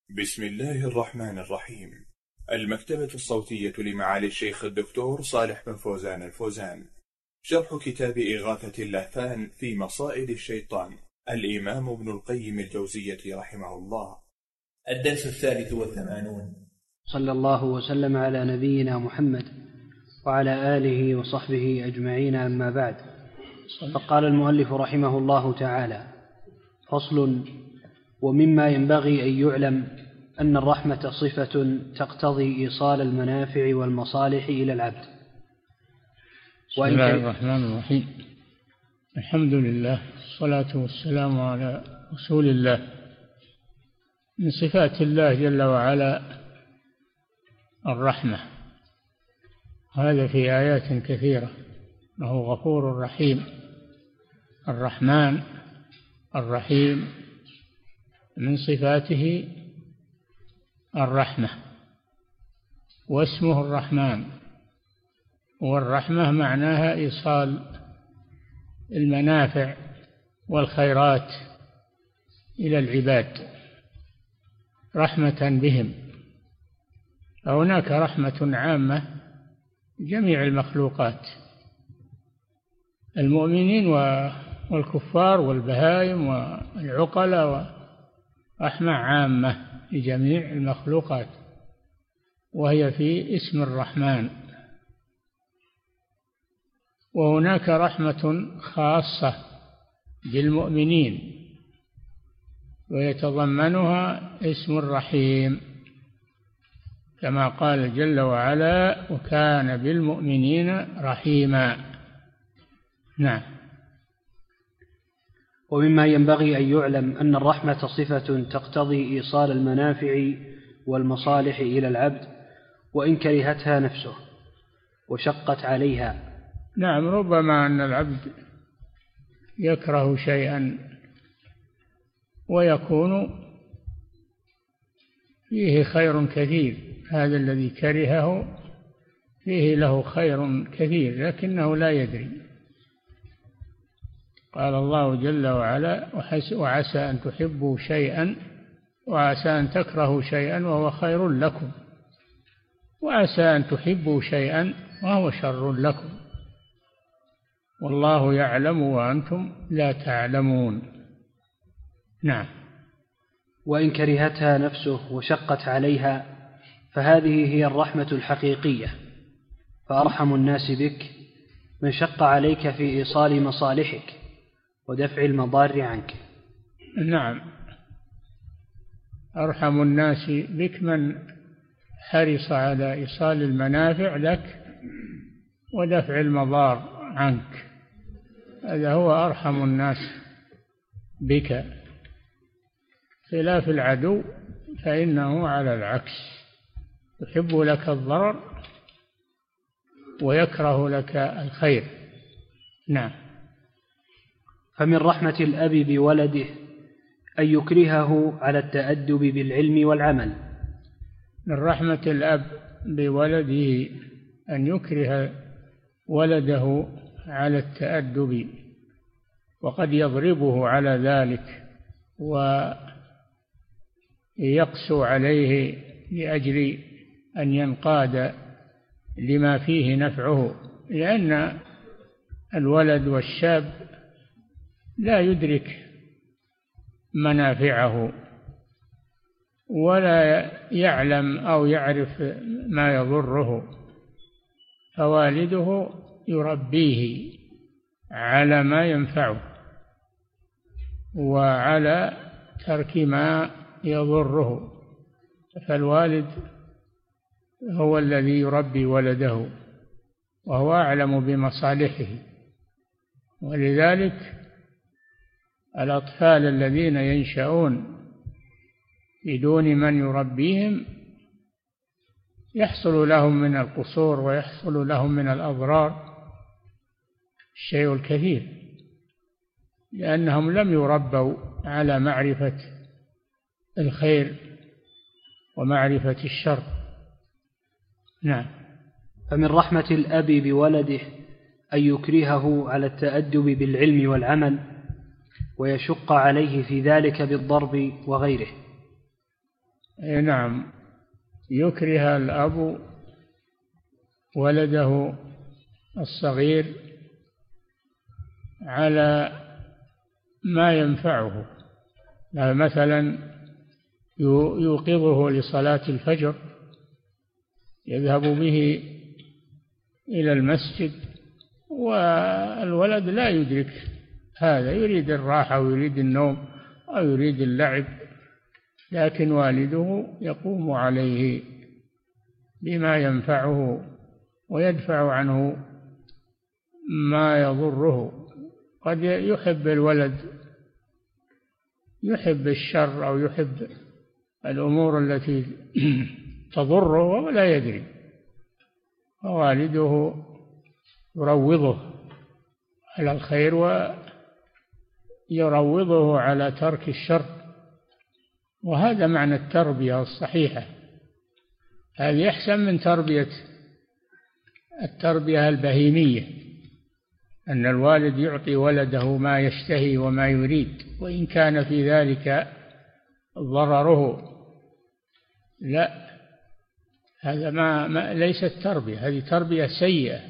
بسم الله الرحمن الرحيم. المكتبة الصوتية لمعالي الشيخ الدكتور صالح بن فوزان الفوزان. شرح كتاب إغاثة اللهفان في مصائد الشيطان، الإمام ابن القيم الجوزية رحمه الله. الدرس 83. صلى الله وسلم على نبينا محمد وعلى آله وصحبه أجمعين، أما بعد. فقال المؤلف رحمه الله تعالى: فصل. ومما ينبغي أن يعلم أن الرحمة صفة تقتضي إيصال المنافع والمصالح إلى العبد. بسم الله الرحمن الرحيم. الحمد لله، الصلاة والسلام على رسول الله. من صفات الله جل وعلا الرحمة، هذا في آيات كثيرة، انه غفور رحيم، الرحمن الرحيم، من صفاته الرحمة، واسمه الرحمن. والرحمة معناها إيصال المنافع والخيرات إلى العباد رحمة بهم. فهناك رحمة عامة جميع المخلوقات، المؤمنين والكفار والبهائم والعقلاء، رحمة عامة لجميع المخلوقات، وهي في اسم الرحمن. وهناك رحمة خاصة بالمؤمنين، ويتضمنها اسم الرحيم، كما قال جل وعلا: وكان بالمؤمنين رحيما. نعم. ومما ينبغي أن يعلم أن الرحمة صفة تقتضي إيصال المنافع والمصالح إلى العبد، وإن كرهتها نفسه وشقت عليها. نعم، ربما أن العبد يكره شيئا ويكون فيه خير كثير، هذا الذي كرهه فيه له خير كثير لكنه لا يدري. قال الله جل وعلا: وعسى أن تحبوا شيئا وعسى أن تكرهوا شيئا وهو خير لكم، وعسى أن تحبوا شيئا وهو شر لكم، والله يعلم وأنتم لا تعلمون. نعم. وإن كرهتها نفسه وشقت عليها، فهذه هي الرحمة الحقيقية. فأرحم الناس بك من شق عليك في إيصال مصالحك ودفع المضار عنك. نعم، أرحم الناس بك من حرص على إيصال المنافع لك ودفع المضار عنك، هذا هو أرحم الناس بك. خلاف العدو فإنه على العكس، يحب لك الضرر ويكره لك الخير. نعم. فمن رحمة الأب بولده أن يكرهه على التأدب بالعلم والعمل. من رحمة الأب بولده أن يكره ولده على التأدب، وقد يضربه على ذلك ويقسو عليه لأجل أن ينقاد لما فيه نفعه، لأن الولد والشاب لا يدرك منافعه ولا يعلم أو يعرف ما يضره، فوالده يربيه على ما ينفعه وعلى ترك ما يضره. فالوالد هو الذي يربي ولده وهو أعلم بمصالحه. ولذلك الأطفال الذين ينشأون بدون من يربيهم يحصل لهم من القصور ويحصل لهم من الأضرار الشيء الكثير، لأنهم لم يربوا على معرفة الخير ومعرفة الشر. نعم. فمن رحمة الأب بولده أن يكرهه على التأدب بالعلم والعمل، ويشق عليه في ذلك بالضرب وغيره. نعم، يكره الأب ولده الصغير على ما ينفعه، مثلا يوقظه لصلاة الفجر، يذهب به إلى المسجد، والولد لا يدرك هذا، يريد الراحة ويريد النوم أو يريد اللعب، لكن والده يقوم عليه بما ينفعه ويدفع عنه ما يضره. قد يحب الولد، يحب الشر أو يحب الأمور التي تضره ولا يدري، فوالده يروضه على الخير ويروضه على ترك الشر. وهذا معنى التربية الصحيحة، هذه أحسن من التربية البهيمية، أن الوالد يعطي ولده ما يشتهي وما يريد وإن كان في ذلك ضرره. لا، هذا ليست تربية، هذه تربية سيئة.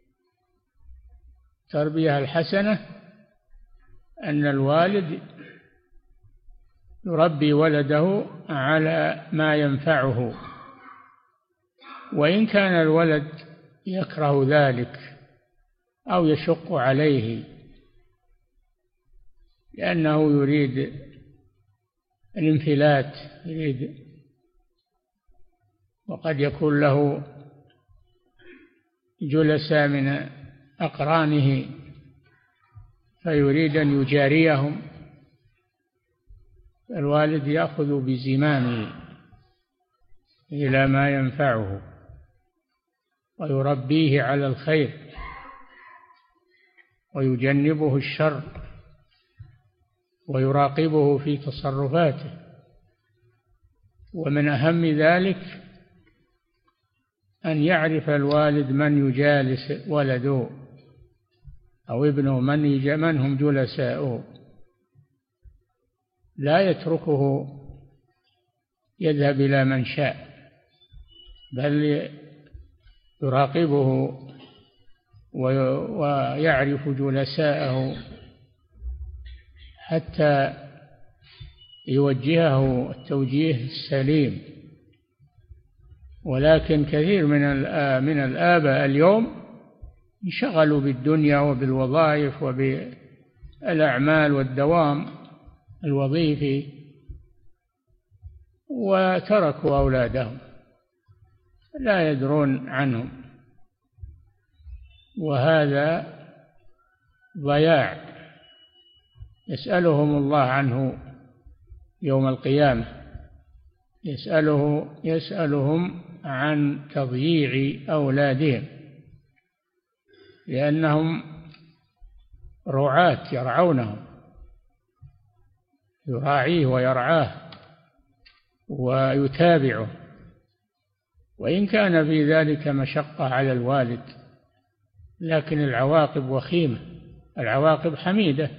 التربية الحسنة أن الوالد يربي ولده على ما ينفعه، وإن كان الولد يكره ذلك أو يشق عليه لأنه يريد الانفلات، وقد يكون له جلساء من أقرانه فيريد أن يجاريهم، الوالد يأخذ بزمامه إلى ما ينفعه ويربيه على الخير ويجنبه الشر ويراقبه في تصرفاته. ومن أهم ذلك أن يعرف الوالد من يجالس ولده أو ابنه، من هم جلساؤه، لا يتركه يذهب إلى من شاء، بل يراقبه ويعرف جلساءه حتى يوجهه التوجيه السليم. ولكن كثير من الآباء اليوم انشغلوا بالدنيا وبالوظائف وبالأعمال والدوام الوظيفي وتركوا أولادهم لا يدرون عنهم، وهذا ضياع يسألهم الله عنه يوم القيامة، يسألهم عن تضييع أولادهم، لأنهم رعاة يرعونهم، يراعيه ويرعاه ويتابعه، وإن كان في ذلك مشقة على الوالد، لكن العواقب وخيمة، العواقب حميدة.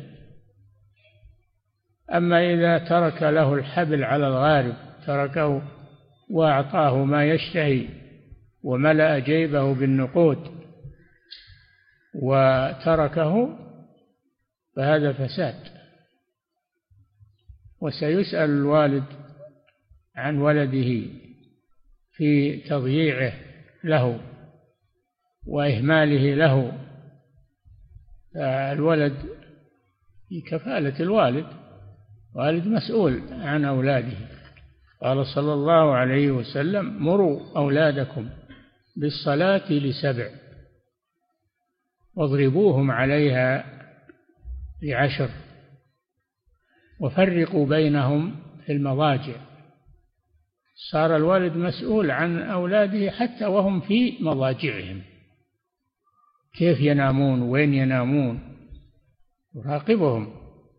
أما إذا ترك له الحبل على الغارب، تركه وأعطاه ما يشتهي وملأ جيبه بالنقود وتركه، فهذا فساد. وسيسأل الوالد عن ولده في تضييعه له وإهماله له، الولد في كفالة الوالد، والد مسؤول عن أولاده. قال صلى الله عليه وسلم: مروا أولادكم بالصلاة ل7 واضربوهم عليها ل10 وفرقوا بينهم في المضاجع. صار الوالد مسؤول عن أولاده حتى وهم في مضاجعهم، كيف ينامون وين ينامون، يراقبهم.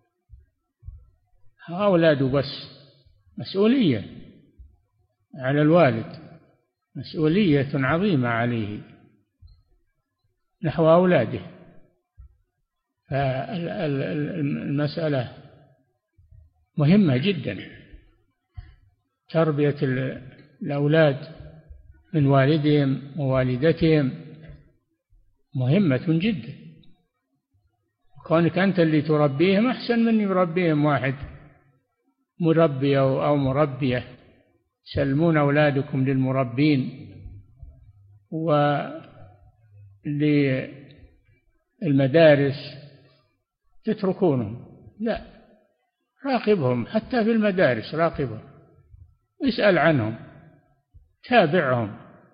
أولاده بس مسؤولية على الوالد، مسؤولية عظيمة عليه نحو أولاده. فالمسألة مهمة جدا، تربية الأولاد من والدهم ووالدتهم مهمة جدا. كونك أنت اللي تربيهم أحسن من يربيهم واحد مربي أو مربية. سلمون أولادكم للمربين وللمدارس تتركونهم، لا، راقبهم حتى في المدارس، راقبهم، اسأل عنهم، تابعهم،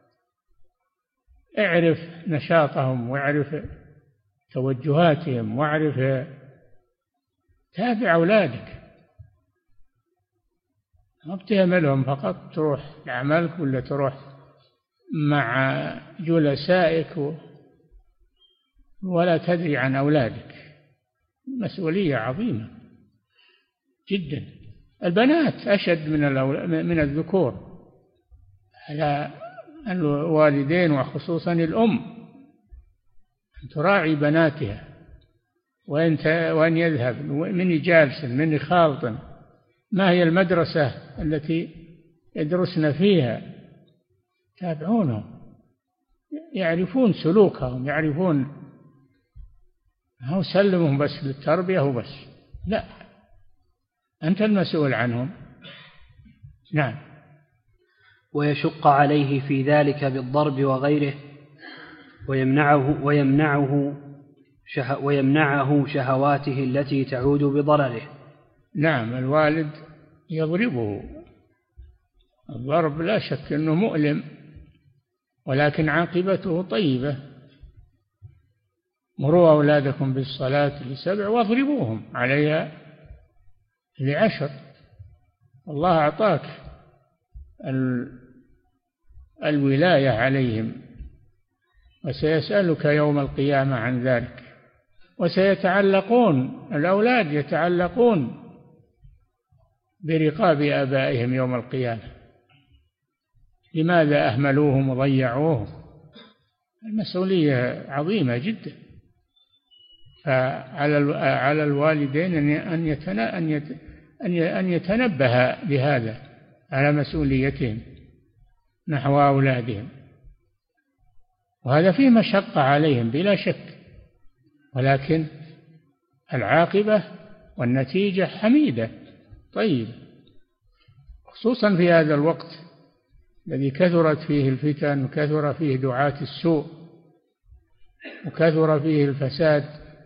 اعرف نشاطهم واعرف توجهاتهم واعرف، تابع أولادك، ما بتهملهم فقط تروح لعملك ولا تروح مع جلسائك ولا تدري عن أولادك. مسؤولية عظيمة جدا. البنات أشد من الذكور على الوالدين وخصوصا الأم أن تراعي بناتها، وأن يذهب، من يجالس، من يخالط، ما هي المدرسة التي يدرسن فيها، تابعونهم، يعرفون سلوكهم، يعرفون، هو سلمهم بس للتربية وبس، لا، أنت المسؤول عنهم. نعم. ويشق عليه في ذلك بالضرب وغيره، ويمنعه شهواته التي تعود بضرره. نعم، الوالد يضربه. الضرب لا شك أنه مؤلم، ولكن عاقبته طيبة. مروا أولادكم بالصلاة ل7 واضربوهم عليها ل10. الله أعطاك الولاية عليهم، وسيسألك يوم القيامة عن ذلك، وسيتعلقون، الأولاد يتعلقون برقاب آبائهم يوم القيامة. لماذا أهملوهم وضيعوهم؟ المسؤولية عظيمة جدا. فعلى الوالدين أن يتنبه بهذا، على مسؤوليتهم نحو أولادهم، وهذا فيه مشقة عليهم بلا شك، ولكن العاقبة والنتيجة حميدة طيب، خصوصا في هذا الوقت الذي كثرت فيه الفتن، وكثر فيه دعاة السوء، وكثر فيه الفساد،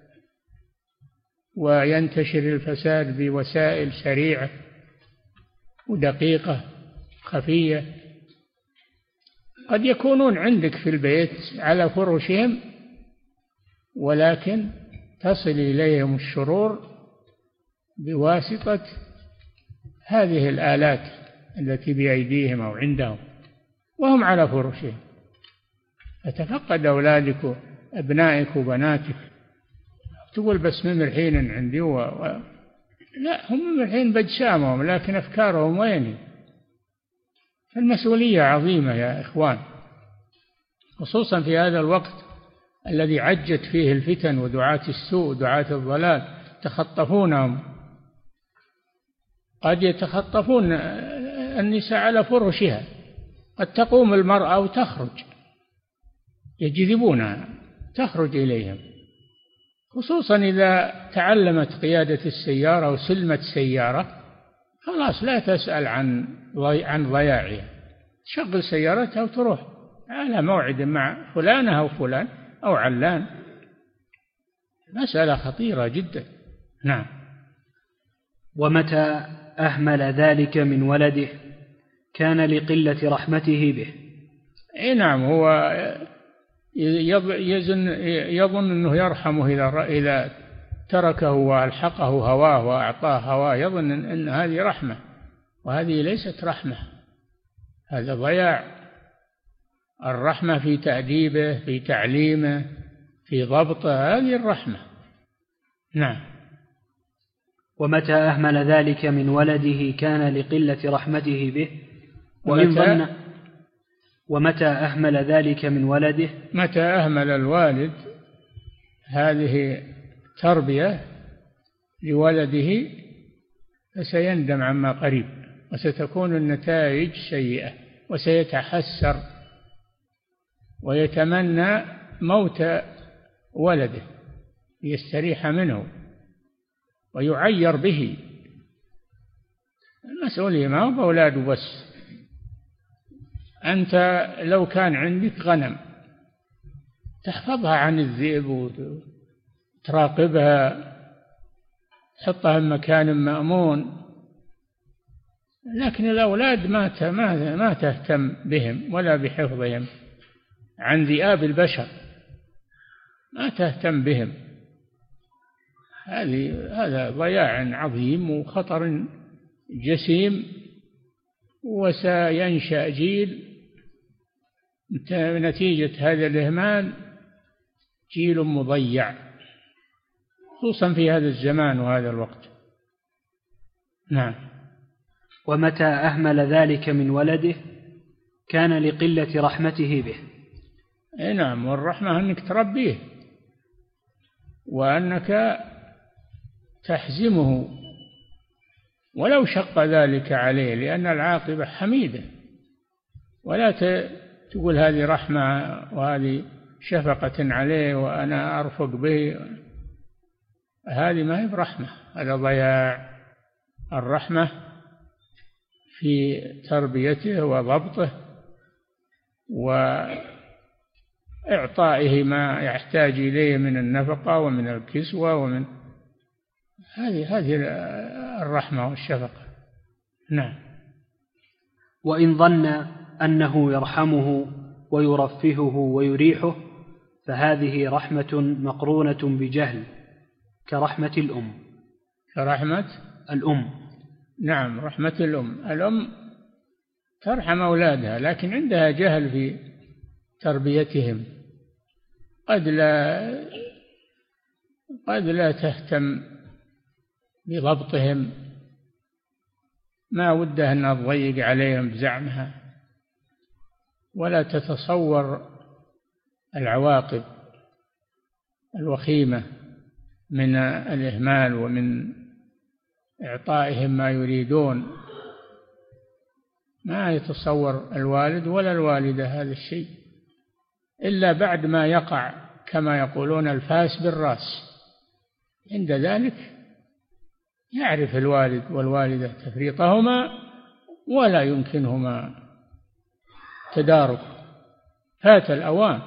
وينتشر الفساد بوسائل سريعة ودقيقة خفية. قد يكونون عندك في البيت على فرشهم، ولكن تصل إليهم الشرور بواسطة هذه الآلات التي بأيديهم أو عندهم وهم على فرشهم. فتفقد أولادك، أبنائك وبناتك، تقول بس من الحين عندي لا، هم من الحين بجسامهم، لكن أفكارهم وين؟ فالمسؤولية عظيمة يا إخوان، خصوصا في هذا الوقت الذي عجت فيه الفتن ودعاة السوء ودعاة الضلال، تخطفونهم. قد يتخطفون النساء على فرشها، قد تقوم المرأة وتخرج، يجذبونها تخرج إليهم، خصوصا إذا تعلمت قيادة السيارة وسلمت سيارة، خلاص لا تسأل عن ضياعها، تشغل سيارتها وتروح على موعد مع فلانة أو فلان أو علان. مسألة خطيرة جدا. نعم. ومتى أهمل ذلك من ولده كان لقلة رحمته به. نعم، هو يظن أنه يرحمه إذا تركه وألحقه هواه وأعطاه هواه، يظن أن هذه رحمة، وهذه ليست رحمة، هذا ضياع. الرحمة في تأديبه، في تعليمه، في ضبطه، هذه الرحمة. نعم. ومتى أهمل ذلك من ولده كان لقلة رحمته به، ومتى أهمل ذلك من ولده، متى أهمل الوالد هذه تربية لولده فسيندم عما قريب. وستكون النتائج سيئة، وسيتحسر ويتمنى موت ولده ليستريح منه ويعير به. المسؤولية ما هو بأولاده بس. أنت لو كان عندك غنم تحفظها عن الذئب وتراقبها، تحطها في مكان مأمون، لكن الأولاد ما تهتم بهم ولا بحفظهم عن ذئاب البشر، ما تهتم بهم. هذا ضياع عظيم وخطر جسيم، وسينشأ جيل نتيجة هذا الإهمال جيل مضيع، خصوصا في هذا الزمان وهذا الوقت. نعم. ومتى أهمل ذلك من ولده كان لقلة رحمته به. نعم، والرحمة أنك تربيه وأنك تحزمه ولو شق ذلك عليه، لأن العاقبة حميدة. ولا تقول هذه رحمة وهذه شفقة عليه وأنا أرفق به، هذه ما هي برحمة، هذا ضياع. الرحمة في تربيته وضبطه وإعطائه ما يحتاج إليه من النفقة ومن الكسوة ومن هذه الرحمة والشفقة. نعم. وإن ظن أنه يرحمه ويرفهه ويريحه فهذه رحمة مقرونة بجهل كرحمة الأم. كرحمة الأم. نعم، رحمة الأم ترحم أولادها، لكن عندها جهل في تربيتهم، قد لا تهتم بضبطهم، ما ودها أن تضيق عليهم بزعمها، ولا تتصور العواقب الوخيمة من الإهمال ومن إعطائهم ما يريدون. ما يتصور الوالد ولا الوالدة هذا الشيء إلا بعد ما يقع، كما يقولون الفاس بالرأس. عند ذلك يعرف الوالد والوالدة تفريطهما ولا يمكنهما تدارك، فات الأوان.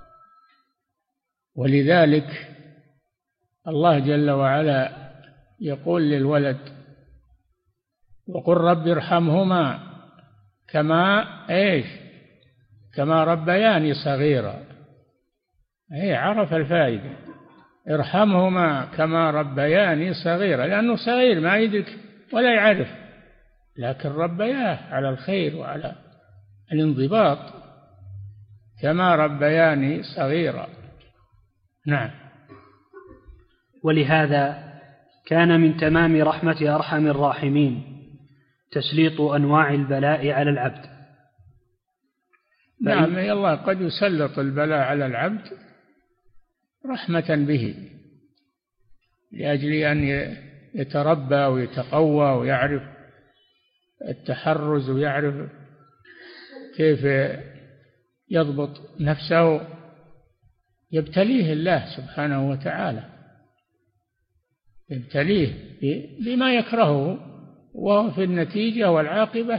ولذلك الله جل وعلا يقول للولد: وقل رب ارحمهما كما ربياني صغيرا. عرف الفائدة، ارحمهما كما ربياني صغيرا، لأنه صغير ما يدرك ولا يعرف، لكن ربياه على الخير وعلى الانضباط، كما ربياني صغيرا. نعم. ولهذا كان من تمام رحمة أرحم الراحمين تسليط أنواع البلاء على العبد. نعم، الله قد يسلط البلاء على العبد رحمة به، لأجل أن يتربى ويتقوى ويعرف التحرز ويعرف كيف يضبط نفسه. يبتليه الله سبحانه وتعالى، يبتليه بما يكرهه، وهو في النتيجة والعاقبة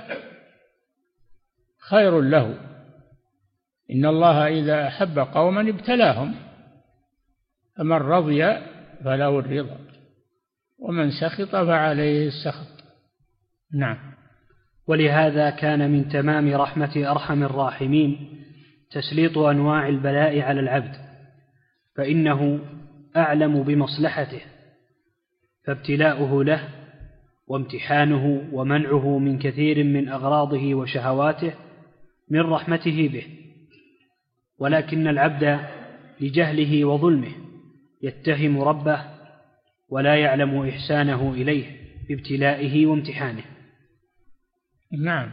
خير له. إن الله إذا أحب قوما ابتلاهم، فمن رضي فله الرضا ومن سخط فعليه السخط. نعم. ولهذا كان من تمام رحمة أرحم الراحمين تسليط أنواع البلاء على العبد، فإنه أعلم بمصلحته، فابتلاؤه له وامتحانه ومنعه من كثير من أغراضه وشهواته من رحمته به. ولكن العبد لجهله وظلمه يتهم ربه ولا يعلم إحسانه إليه بابتلائه وامتحانه. نعم.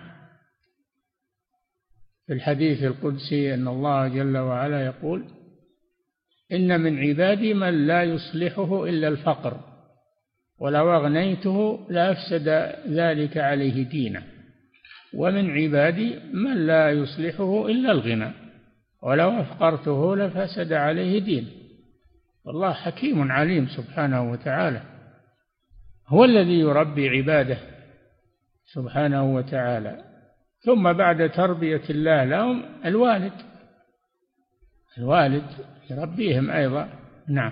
في الحديث القدسي أن الله جل وعلا يقول: إن من عبادي من لا يصلحه إلا الفقر ولو أغنيته لأفسد ذلك عليه دينه، ومن عبادي من لا يصلحه إلا الغنى، ولو أفقرته لفسد عليه دينه. والله حكيم عليم سبحانه وتعالى، هو الذي يربي عباده سبحانه وتعالى. ثم بعد تربية الله لهم الوالد يربيهم أيضا. نعم.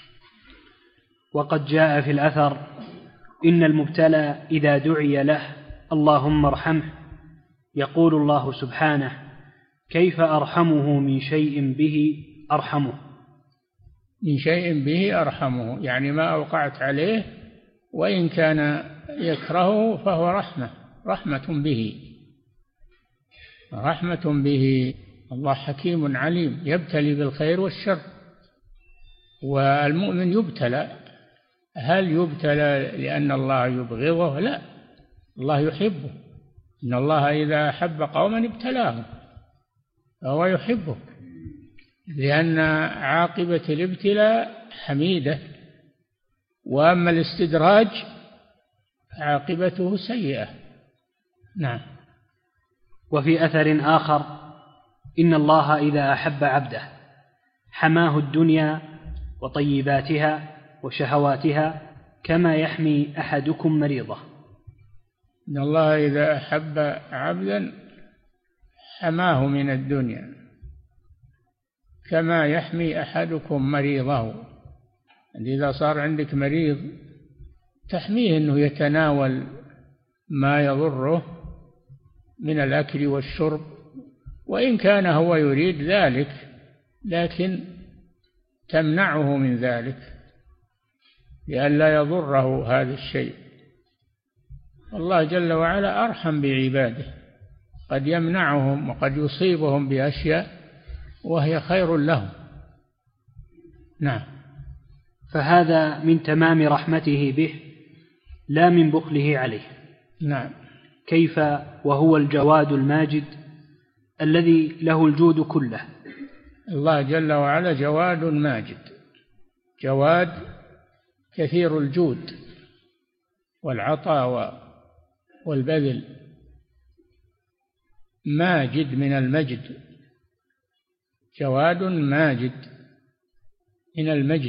وقد جاء في الأثر: إن المبتلى إذا دعي له اللهم ارحمه يقول الله سبحانه: كيف أرحمه من شيء به أرحمه. من شيء به أرحمه، يعني ما أوقعت عليه وإن كان يكرهه فهو رحمة به. الله حكيم عليم، يبتلي بالخير والشر. والمؤمن يبتلى، هل يبتلى لأن الله يبغضه؟ لا، الله يحبه. إن الله إذا أحب قوما ابتلاهم، فهو يحبه، لأن عاقبة الابتلاء حميدة، وأما الاستدراج عاقبته سيئة. نعم. وفي أثر آخر: إن الله إذا أحب عبده حماه الدنيا وطيباتها وشهواتها كما يحمي أحدكم مريضه. إن الله إذا أحب عبدا حماه من الدنيا كما يحمي أحدكم مريضه. إذا صار عندك مريض تحميه أنه يتناول ما يضره من الأكل والشرب، وإن كان هو يريد ذلك لكن تمنعه من ذلك لئلا يضره هذا الشيء. الله جل وعلا أرحم بعباده، قد يمنعهم وقد يصيبهم بأشياء وهي خير لهم. نعم. فهذا من تمام رحمته به لا من بخله عليه. نعم. كيف وهو الجواد الماجد الذي له الجود كله. الله جل وعلا جواد ماجد، جواد كثير الجود والعطاء والبذل، ماجد من المجد، جواد ماجد من المجد.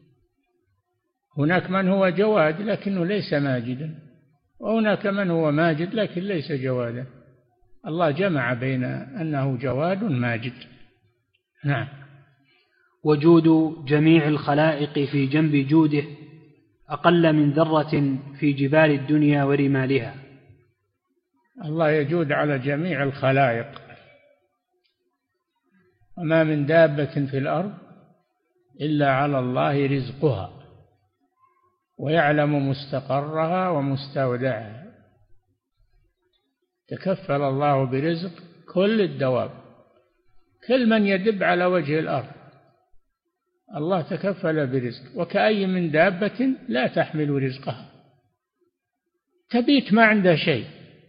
هناك من هو جواد لكنه ليس ماجدا، وهناك من هو ماجد لكن ليس جوادا. الله جمع بين أنه جواد ماجد. نعم. وجود جميع الخلائق في جنب جوده أقل من ذرة في جبال الدنيا ورمالها. الله يجود على جميع الخلائق، وما من دابة في الأرض إلا على الله رزقها ويعلم مستقرها ومستودعها. تكفل الله برزق كل الدواب، كل من يدب على وجه الأرض الله تكفل برزق. وكأي من دابة لا تحمل رزقها، تبيت ما عندها شيء،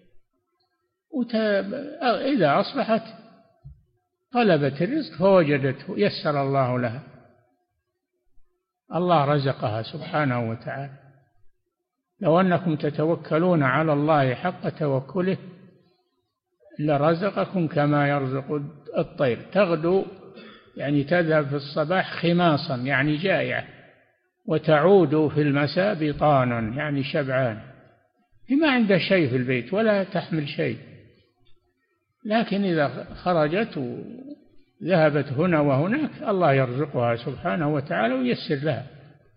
إذا أصبحت طلبت الرزق فوجدته، يسر الله لها. الله رزقها سبحانه وتعالى. لو أنكم تتوكلون على الله حق توكله لرزقكم كما يرزق الطير تغدو، يعني تذهب في الصباح خماصا يعني جائعة، وتعود في المساء بطانا يعني شبعان، ما عنده شيء في البيت ولا تحمل شيء، لكن إذا خرجت وذهبت هنا وهناك الله يرزقها سبحانه وتعالى ويسر لها.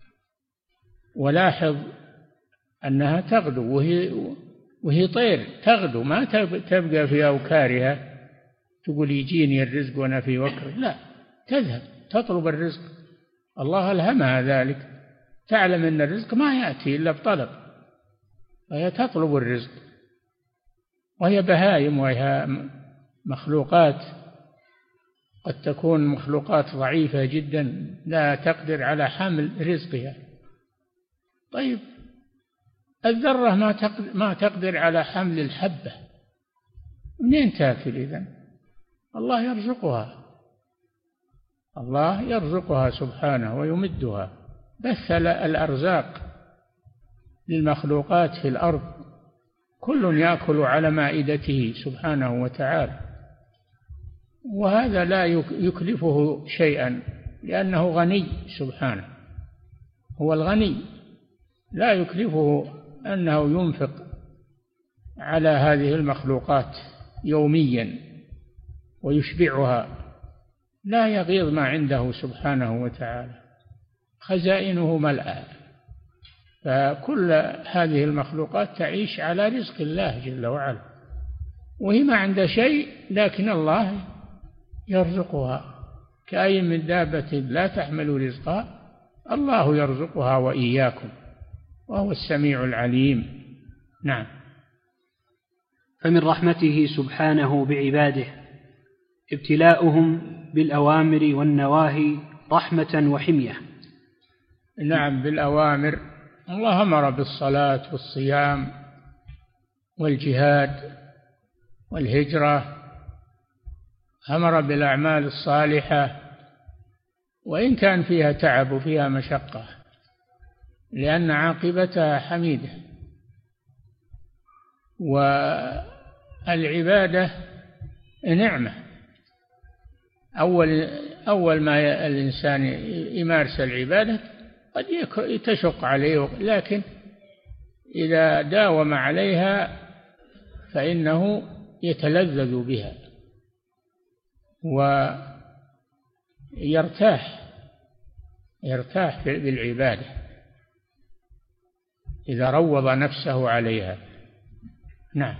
ولاحظ أنها تغدو وهي طير، تغدو ما تبقى في أوكارها تقول يجيني الرزق وأنا في وكر، لا، تذهب تطلب الرزق. الله ألهمها ذلك، تعلم أن الرزق ما يأتي إلا بطلب، وهي تطلب الرزق. وهي بهائم وهي مخلوقات قد تكون مخلوقات ضعيفة جدا لا تقدر على حمل رزقها. طيب الذرة ما تقدر على حمل الحبة، منين تأكل إذن؟ الله يرزقها، الله يرزقها سبحانه ويمدها. بث الأرزاق للمخلوقات في الأرض، كل يأكل على مائدته سبحانه وتعالى، وهذا لا يكلفه شيئا لأنه غني سبحانه، هو الغني، لا يكلفه أنه ينفق على هذه المخلوقات يوميا ويشبعها، لا يغيظ ما عنده سبحانه وتعالى، خزائنه ملأى. فكل هذه المخلوقات تعيش على رزق الله جل وعلا، وهي ما عندها شيء لكن الله يرزقها، كأي من دابة لا تحمل رزقها الله يرزقها وإياكم، وهو السميع العليم. نعم. فمن رحمته سبحانه بعباده ابتلاؤهم بالأوامر والنواهي رحمة وحمية. نعم، بالأوامر، الله أمر بالصلاة والصيام والجهاد والهجرة، أمر بالأعمال الصالحة وإن كان فيها تعب وفيها مشقة، لأن عاقبتها حميدة. والعبادة نعمة، أول ما الإنسان يمارس العبادة قد تشق عليه، لكن إذا داوم عليها فإنه يتلذذ بها ويرتاح بالعبادة إذا روض نفسه عليها. نعم.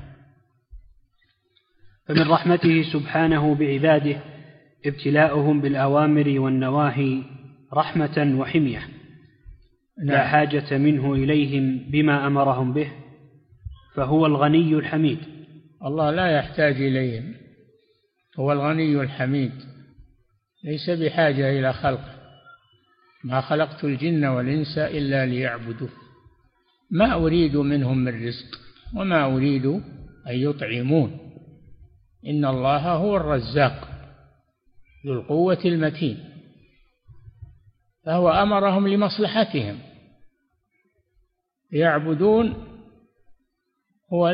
فمن رحمته سبحانه بعباده ابتلاؤهم بالأوامر والنواهي رحمة وحمية. لا حاجة منه إليهم بما أمرهم به، فهو الغني الحميد. الله لا يحتاج إليهم، هو الغني الحميد، ليس بحاجة إلى خلق. ما خلقت الجن والإنس إلا ليعبدون، ما أريد منهم من رزق وما أريد أن يطعمون، إن الله هو الرزاق ذو القوة المتين. فهو أمرهم لمصلحتهم يعبدون، هو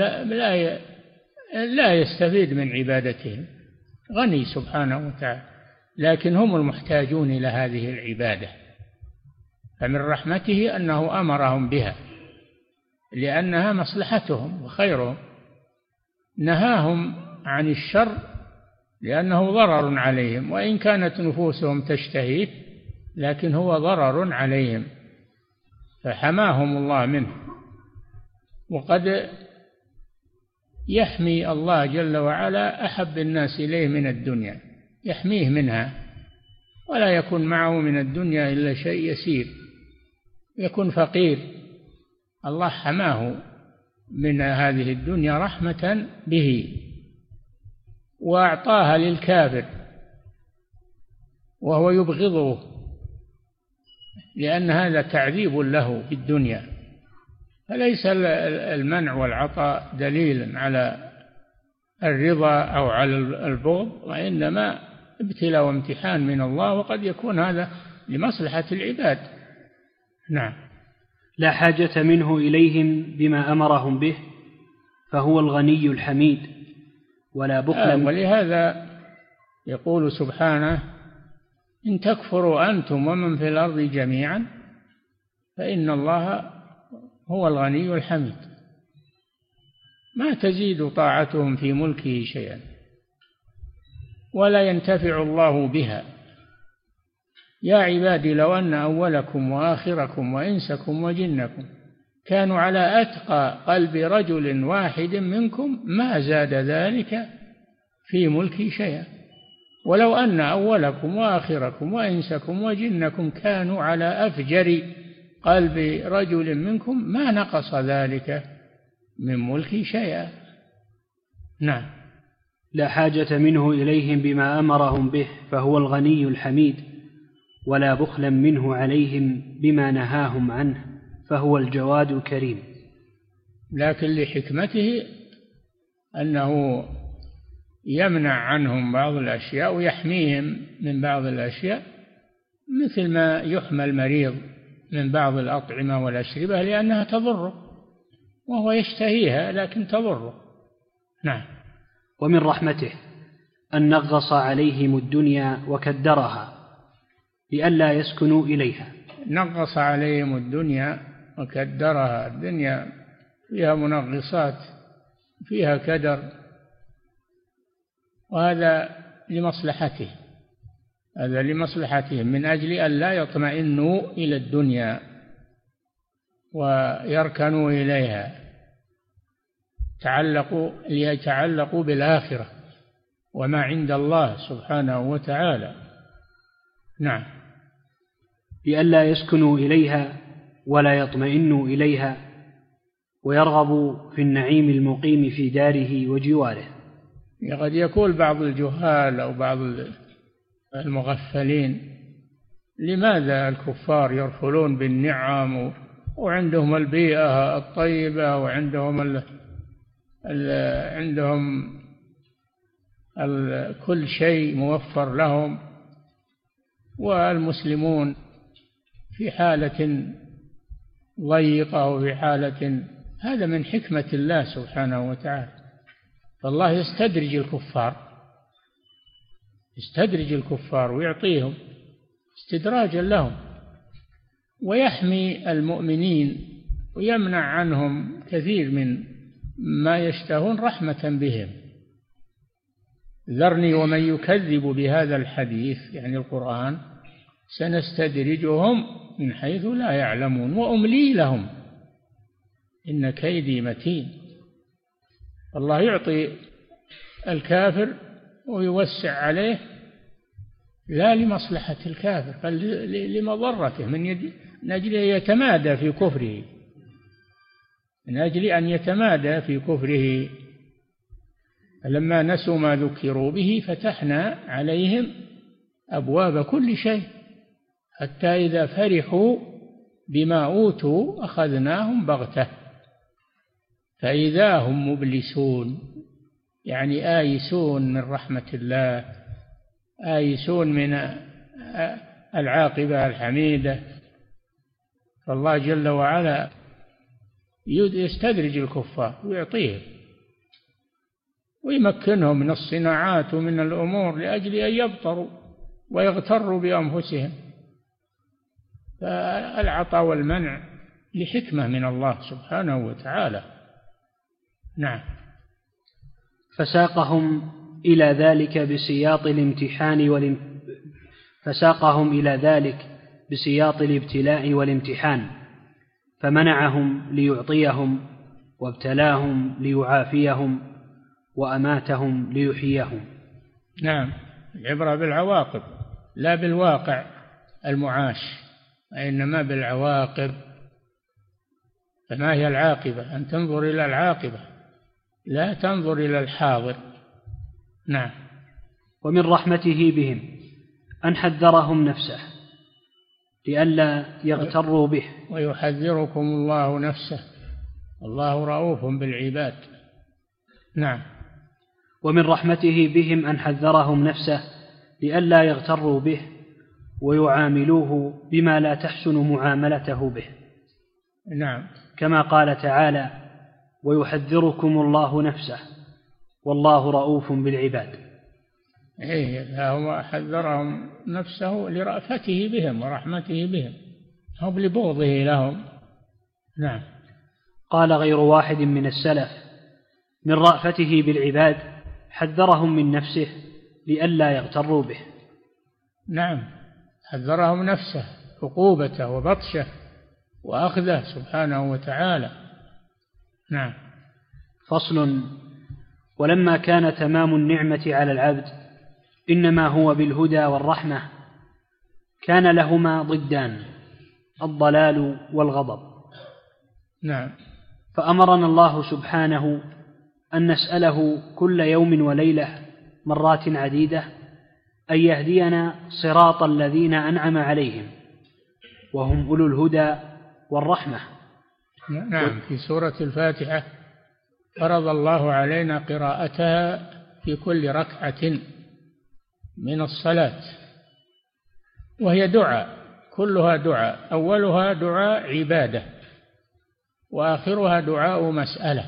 لا يستفيد من عبادتهم، غني سبحانه وتعالى، لكن هم المحتاجون إلى هذه العبادة. فمن رحمته أنه أمرهم بها لأنها مصلحتهم وخيرهم، نهاهم عن الشر لأنه ضرر عليهم، وإن كانت نفوسهم تشتهيه لكن هو ضرر عليهم، فحماهم الله منه. وقد يحمي الله جل وعلا أحب الناس إليه من الدنيا، يحميه منها، ولا يكون معه من الدنيا إلا شيء يسير، يكون فقير، الله حماه من هذه الدنيا رحمة به، وأعطاها للكافر وهو يبغضه، لأن هذا تعذيب له في الدنيا. فليس المنع والعطاء دليلا على الرضا أو على البغض، وإنما ابتلاء وامتحان من الله، وقد يكون هذا لمصلحة العباد. نعم. لا حاجة منه إليهم بما أمرهم به، فهو الغني الحميد، ولا بخل. ولهذا يقول سبحانه: إن تكفروا أنتم ومن في الأرض جميعا فإن الله هو الغني الحميد. ما تزيد طاعتهم في ملكه شيئا، ولا ينتفع الله بها. يا عبادي لو أن أولكم وآخركم وإنسكم وجنكم كانوا على أتقى قلب رجل واحد منكم ما زاد ذلك في ملكي شيئا، ولو أن أولكم وآخركم وإنسكم وجنكم كانوا على أفجر قلب رجل منكم ما نقص ذلك من ملكي شيئا. نعم. لا حاجة منه إليهم بما أمرهم به، فهو الغني الحميد، ولا بخلا منه عليهم بما نهاهم عنه، فهو الجواد الكريم. لكن لحكمته أنه يمنع عنهم بعض الأشياء ويحميهم من بعض الأشياء، مثل ما يحمى المريض من بعض الأطعمة والأشربة لأنها تضره، وهو يشتهيها لكن تضره. نعم. ومن رحمته أن نغص عليهم الدنيا وكدرها لئلا يسكنوا إليها. نغص عليهم الدنيا وكدرها. الدنيا فيها منغصات، فيها كدر، وهذا لمصلحته، هذا لمصلحتهم من أجل أن لا يطمئنوا إلى الدنيا ويركنوا إليها، ليتعلقوا بالآخرة وما عند الله سبحانه وتعالى. نعم. لئلا يسكنوا إليها ولا يطمئنوا إليها ويرغبوا في النعيم المقيم في داره وجواره. قد يقول بعض الجهال أو بعض المغفلين: لماذا الكفار يرفلون بالنعم وعندهم البيئة الطيبة وعندهم عندهم كل شيء موفر لهم، والمسلمون في حالة ضيقة وفي حالة. هذا من حكمة الله سبحانه وتعالى. فالله يستدرج الكفار ويعطيهم استدراجا لهم، ويحمي المؤمنين ويمنع عنهم كثير من ما يشتهون رحمة بهم. ذرني ومن يكذب بهذا الحديث، يعني القرآن، سنستدرجهم من حيث لا يعلمون وأملي لهم إن كيدي متين. الله يعطي الكافر ويوسع عليه لا لمصلحة الكافر بل لمضرته، من أجل أن يتمادى في كفره، من أجل أن يتمادى في كفره. فلما نسوا ما ذكروا به فتحنا عليهم أبواب كل شيء حتى إذا فرحوا بما أوتوا أخذناهم بغتة فإذا هم مبلسون، يعني آيسون من رحمة الله، آيسون من العاقبة الحميدة. فالله جل وعلا يستدرج الكفار ويعطيهم ويمكنهم من الصناعات ومن الأمور لأجل أن يبطروا ويغتروا بأنفسهم. فالعطاء والمنع لحكمة من الله سبحانه وتعالى. نعم. فساقهم إلى ذلك بسياط الابتلاء والامتحان، فمنعهم ليعطيهم، وابتلاهم ليعافيهم، وأماتهم ليحييهم. نعم. العبرة بالعواقب لا بالواقع المعاش، وإنما بالعواقب. فما هي العاقبة؟ أن تنظر إلى العاقبة لا تنظر إلى الحاضر. نعم. ومن رحمته بهم أن حذرهم نفسه لئلا يغتروا به. ويحذركم الله نفسه، الله رؤوف بالعباد. نعم. ومن رحمته بهم أن حذرهم نفسه لئلا يغتروا به ويعاملوه بما لا تحسن معاملته به. نعم. كما قال تعالى: ويحذركم الله نفسه والله رؤوف بالعباد. هو حذرهم نفسه لرأفته بهم ورحمته بهم أو لبغضه لهم. نعم. قال غير واحد من السلف: من رأفته بالعباد حذرهم من نفسه لئلا يغتروا به. نعم. حذرهم نفسه، عقوبته وبطشه وأخذه سبحانه وتعالى. نعم. فصل. ولما كان تمام النعمة على العبد إنما هو بالهدى والرحمة، كان لهما ضدان: الضلال والغضب. نعم. فأمرنا الله سبحانه أن نسأله كل يوم وليلة مرات عديدة أن يهدينا صراط الذين أنعم عليهم وهم أولو الهدى والرحمة. نعم. في سورة الفاتحة فرض الله علينا قراءتها في كل ركعة من الصلاة، وهي دعاء، كلها دعاء، أولها دعاء عبادة، وآخرها دعاء مسألة: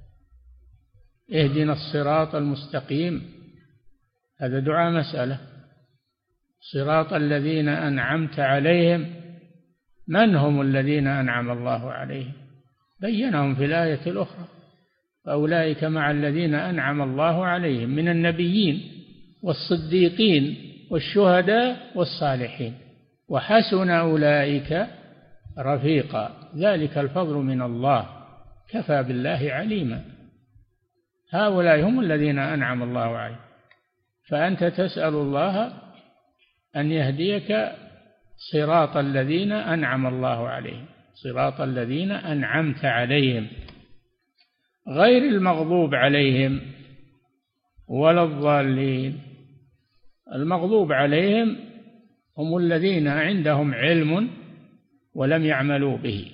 اهدنا الصراط المستقيم، هذا دعاء مسألة. صراط الذين أنعمت عليهم، من هم الذين أنعم الله عليهم؟ بينهم في الآية الأخرى: فأولئك مع الذين أنعم الله عليهم من النبيين والصديقين والشهداء والصالحين وحسن أولئك رفيقا، ذلك الفضل من الله، كفى بالله عليما. هؤلاء هم الذين أنعم الله عليهم. فأنت تسأل الله أن يهديك صراط الذين أنعم الله عليهم، صراط الذين أنعمت عليهم، غير المغضوب عليهم ولا الضالين. المغضوب عليهم هم الذين عندهم علم ولم يعملوا به.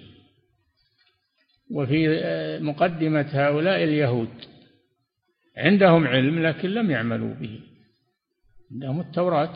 وفي مقدمة هؤلاء اليهود: عندهم علم لكن لم يعملوا به. عندهم التوراة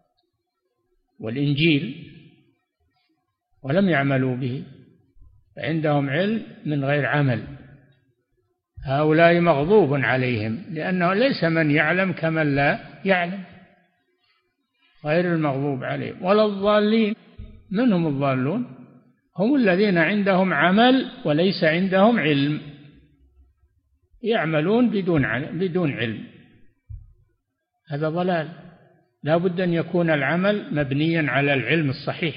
والإنجيل ولم يعملوا به، عندهم علم من غير عمل. هؤلاء مغضوب عليهم، لأنه ليس من يعلم كمن لا يعلم، غير المغضوب عليهم ولا الضالين. من هم الضالون؟ هم الذين عندهم عمل وليس عندهم علم، يعملون بدون علم، هذا ضلال. لا بد أن يكون العمل مبنيا على العلم الصحيح،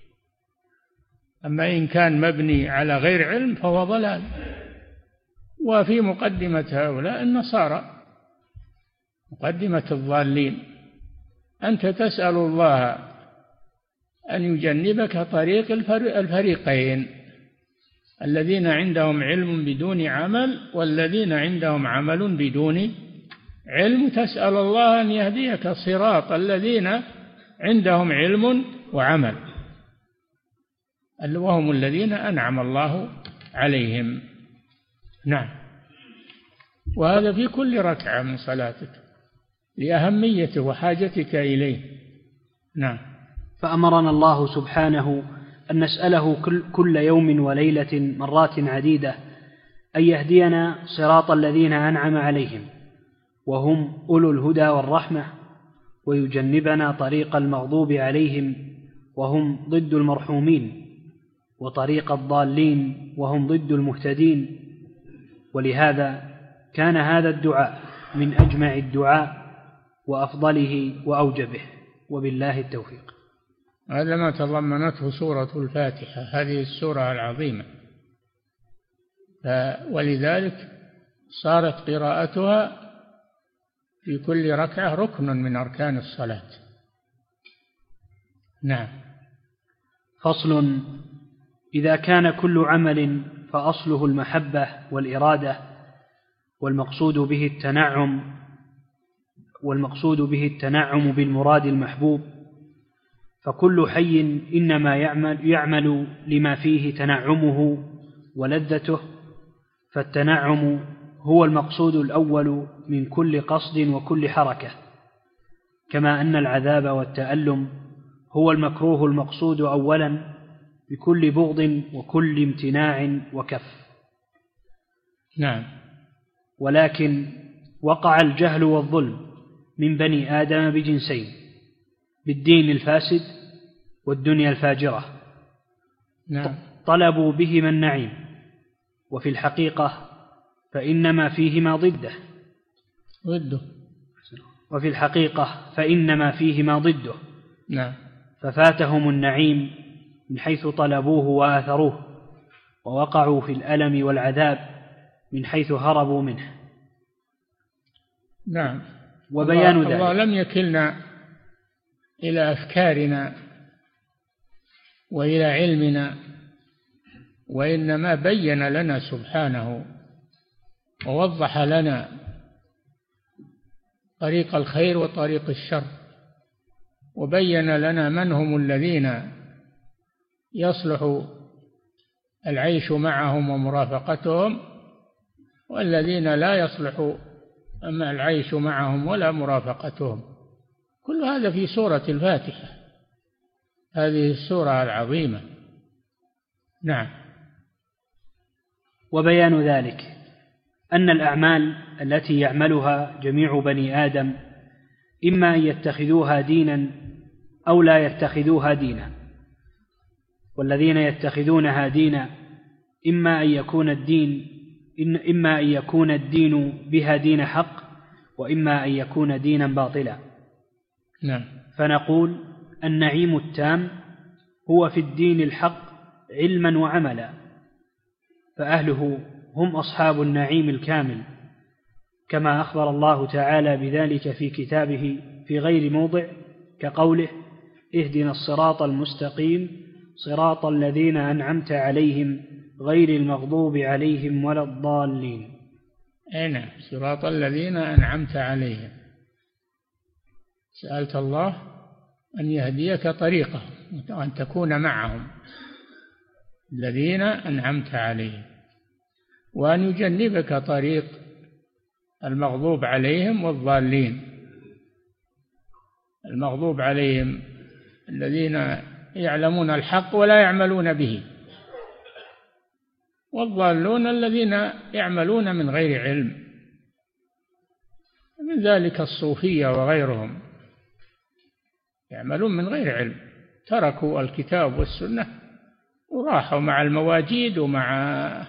أما إن كان مبني على غير علم فهو ضلال. وفي مقدمة هؤلاء النصارى، مقدمة الضالين: أنت تسأل الله أن يجنبك طريق الفريقين، الذين عندهم علم بدون عمل والذين عندهم عمل بدون علم. تسأل الله أن يهديك صراط الذين عندهم علم وعمل، وهم الذين أنعم الله عليهم. نعم. وهذا في كل ركعة من صلاتك لأهميته وحاجتك إليه. نعم. فأمرنا الله سبحانه أن نسأله كل يوم وليلة مرات عديدة أن يهدينا صراط الذين أنعم عليهم وهم أولو الهدى والرحمة، ويجنبنا طريق المغضوب عليهم وهم ضد المرحومين، وطريق الضالين وهم ضد المهتدين. ولهذا كان هذا الدعاء من أجمع الدعاء وأفضله وأوجبه، وبالله التوفيق. هذا ما تضمنته سورة الفاتحة، هذه السورة العظيمة، ولذلك صارت قراءتها في كل ركعة ركن من أركان الصلاة. نعم. فصل: إذا كان كل عمل فأصله المحبة والإرادة، والمقصود به التنعم بالمراد المحبوب، فكل حي إنما يعمل لما فيه تنعمه ولذته، فالتنعم هو المقصود الأول من كل قصد وكل حركة، كما أن العذاب والتألم هو المكروه المقصود أولا بكل بغض وكل امتناع وكف. نعم. ولكن وقع الجهل والظلم من بني آدم بجنسين: بالدين الفاسد والدنيا الفاجرة. نعم. طلبوا بهما النعيم، وفي الحقيقة فإنما فيهما ضده. وفي الحقيقة فإنما فيهما ضده. نعم. ففاتهم النعيم من حيث طلبوه وآثروه، ووقعوا في الألم والعذاب من حيث هربوا منه. نعم. وبيان ذلك الله لم يكلنا إلى أفكارنا وإلى علمنا، وإنما بين لنا سبحانه ووضح لنا طريق الخير وطريق الشر، وبين لنا من هم الذين يصلح العيش معهم ومرافقتهم، والذين لا يصلح العيش معهم ولا مرافقتهم. كل هذا في سورة الفاتحة، هذه السورة العظيمة. نعم. وبيان ذلك أن الأعمال التي يعملها جميع بني آدم إما أن يتخذوها دينا أو لا يتخذوها دينا، والذين يتخذونها دينا إما أن يكون الدين بها دين حق، وإما أن يكون دينا باطلا. نعم. فنقول النعيم التام هو في الدين الحق علما وعملا، فأهله هم أصحاب النعيم الكامل، كما أخبر الله تعالى بذلك في كتابه في غير موضع، كقوله: اهدنا الصراط المستقيم صراط الذين أنعمت عليهم غير المغضوب عليهم ولا الضالين. نعم، صراط الذين أنعمت عليهم. سألت الله أن يهديك طريقه وأن تكون معهم الذين أنعمت عليهم، وأن يجنبك طريق المغضوب عليهم والضالين. المغضوب عليهم الذين يعلمون الحق ولا يعملون به، والضالون الذين يعملون من غير علم، من ذلك الصوفية وغيرهم يعملون من غير علم، تركوا الكتاب والسنة وراحوا مع المواجيد ومع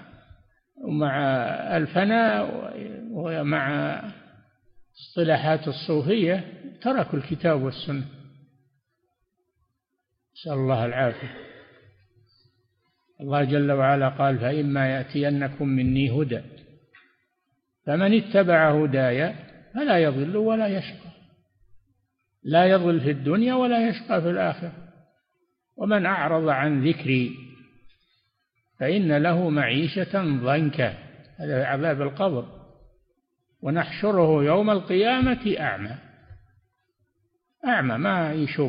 الفناء ومع اصطلاحات الصوفية، تركوا الكتاب والسنة، نسأل الله العافية. الله جل وعلا قال: فإما يأتينكم مني هدى فمن اتبع هداي فلا يضل ولا يشقى، لا يضل في الدنيا ولا يشقى في الآخرة. ومن أعرض عن ذكري فإن له معيشة ضنكا، هذا عذاب القبر، ونحشره يوم القيامة أعمى. أعمى ما يشوف.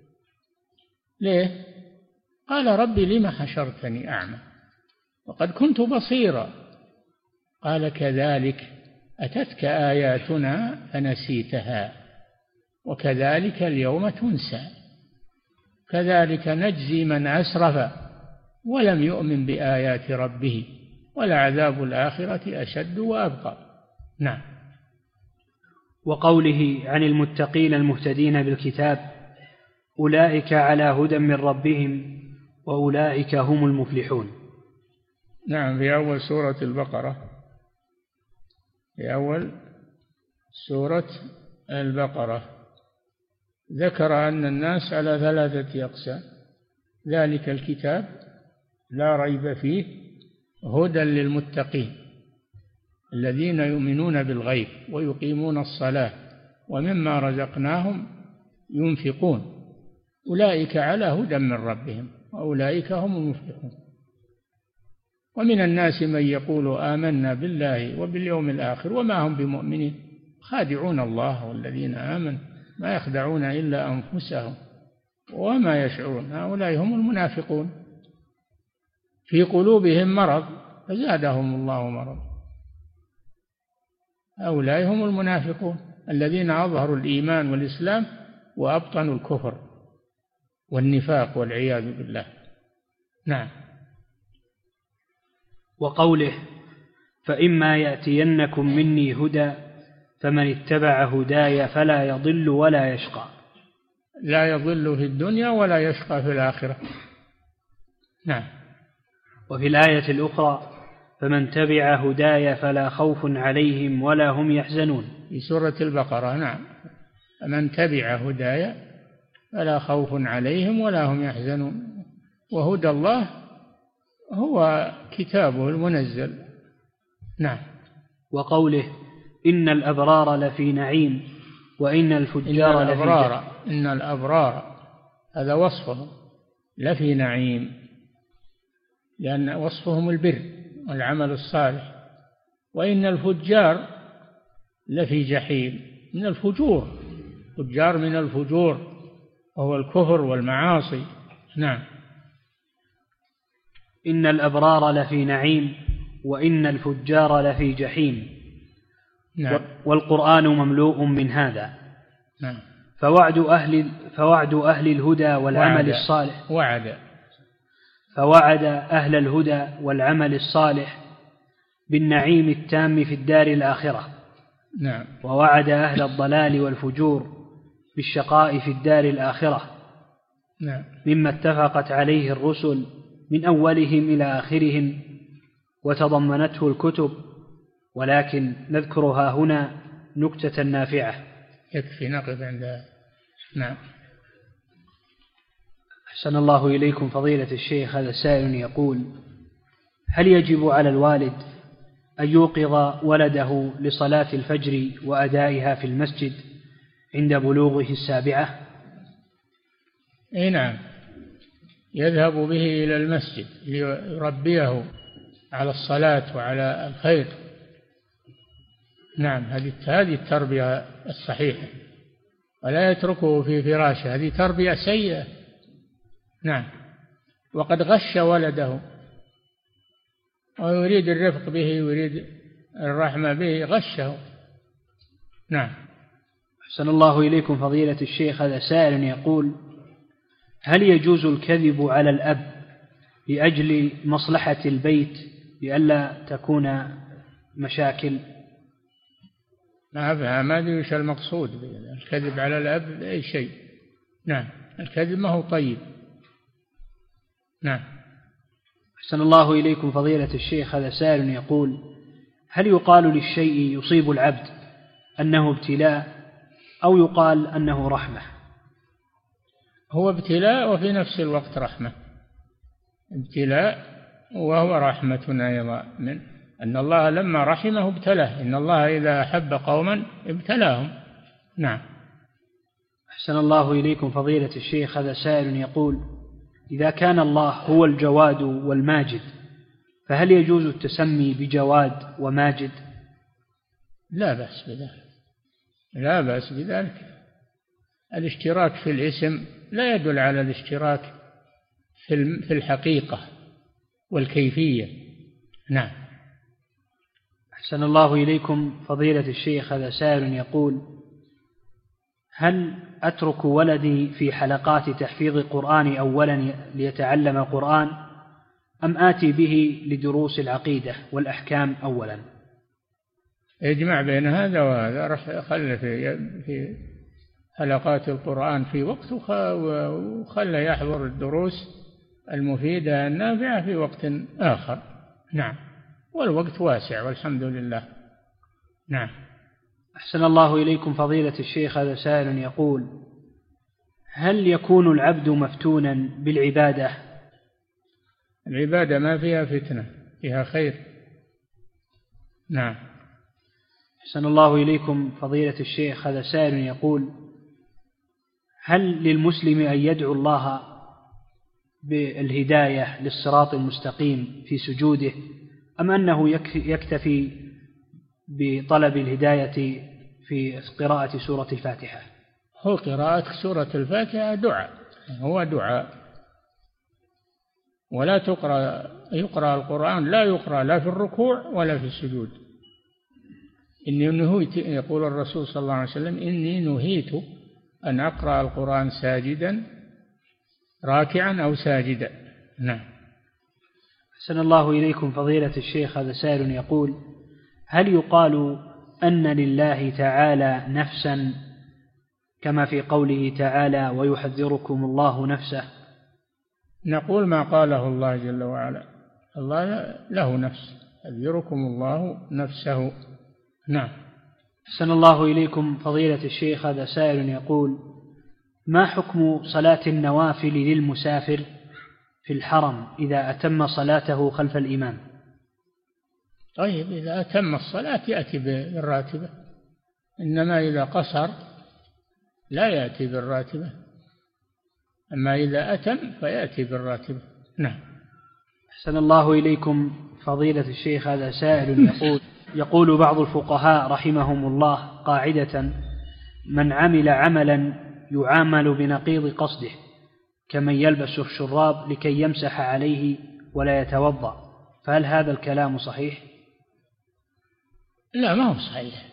ليه؟ قال: ربي لم حشرتني أعمى وقد كنت بصيرا. قال: كذلك أتتك آياتنا فنسيتها وكذلك اليوم تنسى، كذلك نجزي من أسرف ولم يؤمن بآيات ربه ولعذاب الآخرة أشد وأبقى. نعم. وقوله عن المتقين المهتدين بالكتاب: أولئك على هدى من ربهم وأولئك هم المفلحون. نعم، في أول سورة البقرة، في أول سورة البقرة ذكر أن الناس على 3 أقسام: ذلك الكتاب لا ريب فيه هدى للمتقين الذين يؤمنون بالغيب ويقيمون الصلاة ومما رزقناهم ينفقون أولئك على هدى من ربهم وأولئك هم المفلحون. ومن الناس من يقول آمنا بالله وباليوم الآخر وما هم بمؤمنين خادعون الله والذين آمنوا ما يخدعون إلا أنفسهم وما يشعرون، هؤلاء هم المنافقون، في قلوبهم مرض فزادهم الله مرض. هؤلاء هم المنافقون الذين أظهروا الإيمان والإسلام وأبطنوا الكفر والنفاق والعياذ بالله. نعم. وقوله: فإما يأتينكم مني هدى فمن اتبع هداي فلا يضل ولا يشقى. لا يضل في الدنيا ولا يشقى في الآخرة. نعم. وفي الآية الأخرى: فمن تبع هداي فلا خوف عليهم ولا هم يحزنون. في سورة البقرة. نعم. فمن تبع هداي فلا خوف عليهم ولا هم يحزنون. وهدى الله هو كتابه المنزل. نعم. وقوله: إن الأبرار لفي نعيم وإن الفجار لفي جحيم. إن الأبرار هذا وصفهم لفي نعيم، لأن وصفهم البر والعمل الصالح، وإن الفجار لفي جحيم من الفجور، فجار من الفجور وهو الكفر والمعاصي. نعم. إن الأبرار لفي نعيم وإن الفجار لفي جحيم. نعم. والقرآن مملوء من هذا. نعم. فوعد أهل الهدى والعمل الصالح. وعد فوعد أهل الهدى والعمل الصالح بالنعيم التام في الدار الآخرة. نعم. ووعد أهل الضلال والفجور بالشقاء في الدار الآخرة. نعم. مما اتفقت عليه الرسل من أولهم إلى آخرهم وتضمنته الكتب، ولكن نذكرها هنا نكتة نافعة. يكفي نقف عندها. نعم. أحسن الله إليكم فضيلة الشيخ. هذا سائل يقول: هل يجب على الوالد أن يوقظ ولده لصلاة الفجر وأدائها في المسجد عند بلوغه 7؟ أي نعم، يذهب به إلى المسجد ليربيه على الصلاة وعلى الخير. نعم، هذه التربية الصحيحة، ولا يتركه في فراشه، هذه تربية سيئة. نعم. وقد غش ولده ويريد الرفق به ويريد الرحمة به، غشه. نعم. أحسن الله إليكم فضيلة الشيخ. هذا سائل يقول: هل يجوز الكذب على الأب لأجل مصلحة البيت لئلا تكون مشاكل؟ ما أدري وش المقصود الكذب على الأب أي شيء. نعم، الكذب ما هو طيب. نعم. أحسن الله إليكم فضيلة الشيخ. هذا سائل يقول: هل يقال للشيء يصيب العبد أنه ابتلاء أو يقال أنه رحمة؟ هو ابتلاء وفي نفس الوقت رحمة. ابتلاء وهو رحمة أيضا، من أن الله لما رحمه ابتلاه، إن الله إذا أحب قوما ابتلاهم. نعم. أحسن الله إليكم فضيلة الشيخ. هذا سائل يقول: إذا كان الله هو الجواد والماجد فهل يجوز التسمي بجواد وماجد؟ لا بأس بذلك، لا بأس بذلك. الاشتراك في الاسم لا يدل على الاشتراك في الحقيقة والكيفية. نعم. أحسن الله إليكم فضيلة الشيخ. هذا سائل يقول: هل أترك ولدي في حلقات تحفيظ القرآن أولا ليتعلم القرآن، أم آتي به لدروس العقيدة والأحكام أولا؟ اجمع بين هذا وهذا، خلي في حلقات القرآن في وقت، وخلي يحضر الدروس المفيدة النافعة في وقت آخر. نعم، والوقت واسع والحمد لله. نعم. أحسن الله إليكم فضيلة الشيخ. هذا سائل يقول: هل يكون العبد مفتونا بالعبادة؟ العبادة ما فيها فتنة، فيها خير. نعم. أحسن الله إليكم فضيلة الشيخ. هذا سائل يقول: هل للمسلم أن يدعو الله بالهداية للصراط المستقيم في سجوده، أم أنه يكتفي بطلب الهداية في قراءة سورة الفاتحة؟ هو قراءة سورة الفاتحة دعاء، هو دعاء، ولا يقرأ القرآن، لا يقرأ لا في الركوع ولا في السجود. إني نهيت، يقول الرسول صلى الله عليه وسلم: إني نهيت أن أقرأ القرآن ساجدا راكعا أو ساجدا. نعم. أحسن الله إليكم فضيلة الشيخ. هذا سائل يقول: هل يقال أن لله تعالى نفسا كما في قوله تعالى: ويحذركم الله نفسه؟ نقول ما قاله الله جل وعلا، الله له نفس، يحذركم الله نفسه. نعم. أحسن الله إليكم فضيلة الشيخ. هذا سائل يقول: ما حكم صلاة النوافل للمسافر في الحرم إذا أتم صلاته خلف الإمام؟ طيب، إذا أتم الصلاة يأتي بالراتبة، إنما إذا قصر لا يأتي بالراتبة، أما إذا أتم فيأتي بالراتبة. نعم. أحسن الله إليكم فضيلة الشيخ. هذا سائل يقول بعض الفقهاء رحمهم الله قاعدة: من عمل عملا يعامل بنقيض قصده، كمن يلبس الشراب لكي يمسح عليه ولا يتوضأ، فهل هذا الكلام صحيح؟ لا، ما هو صحيح،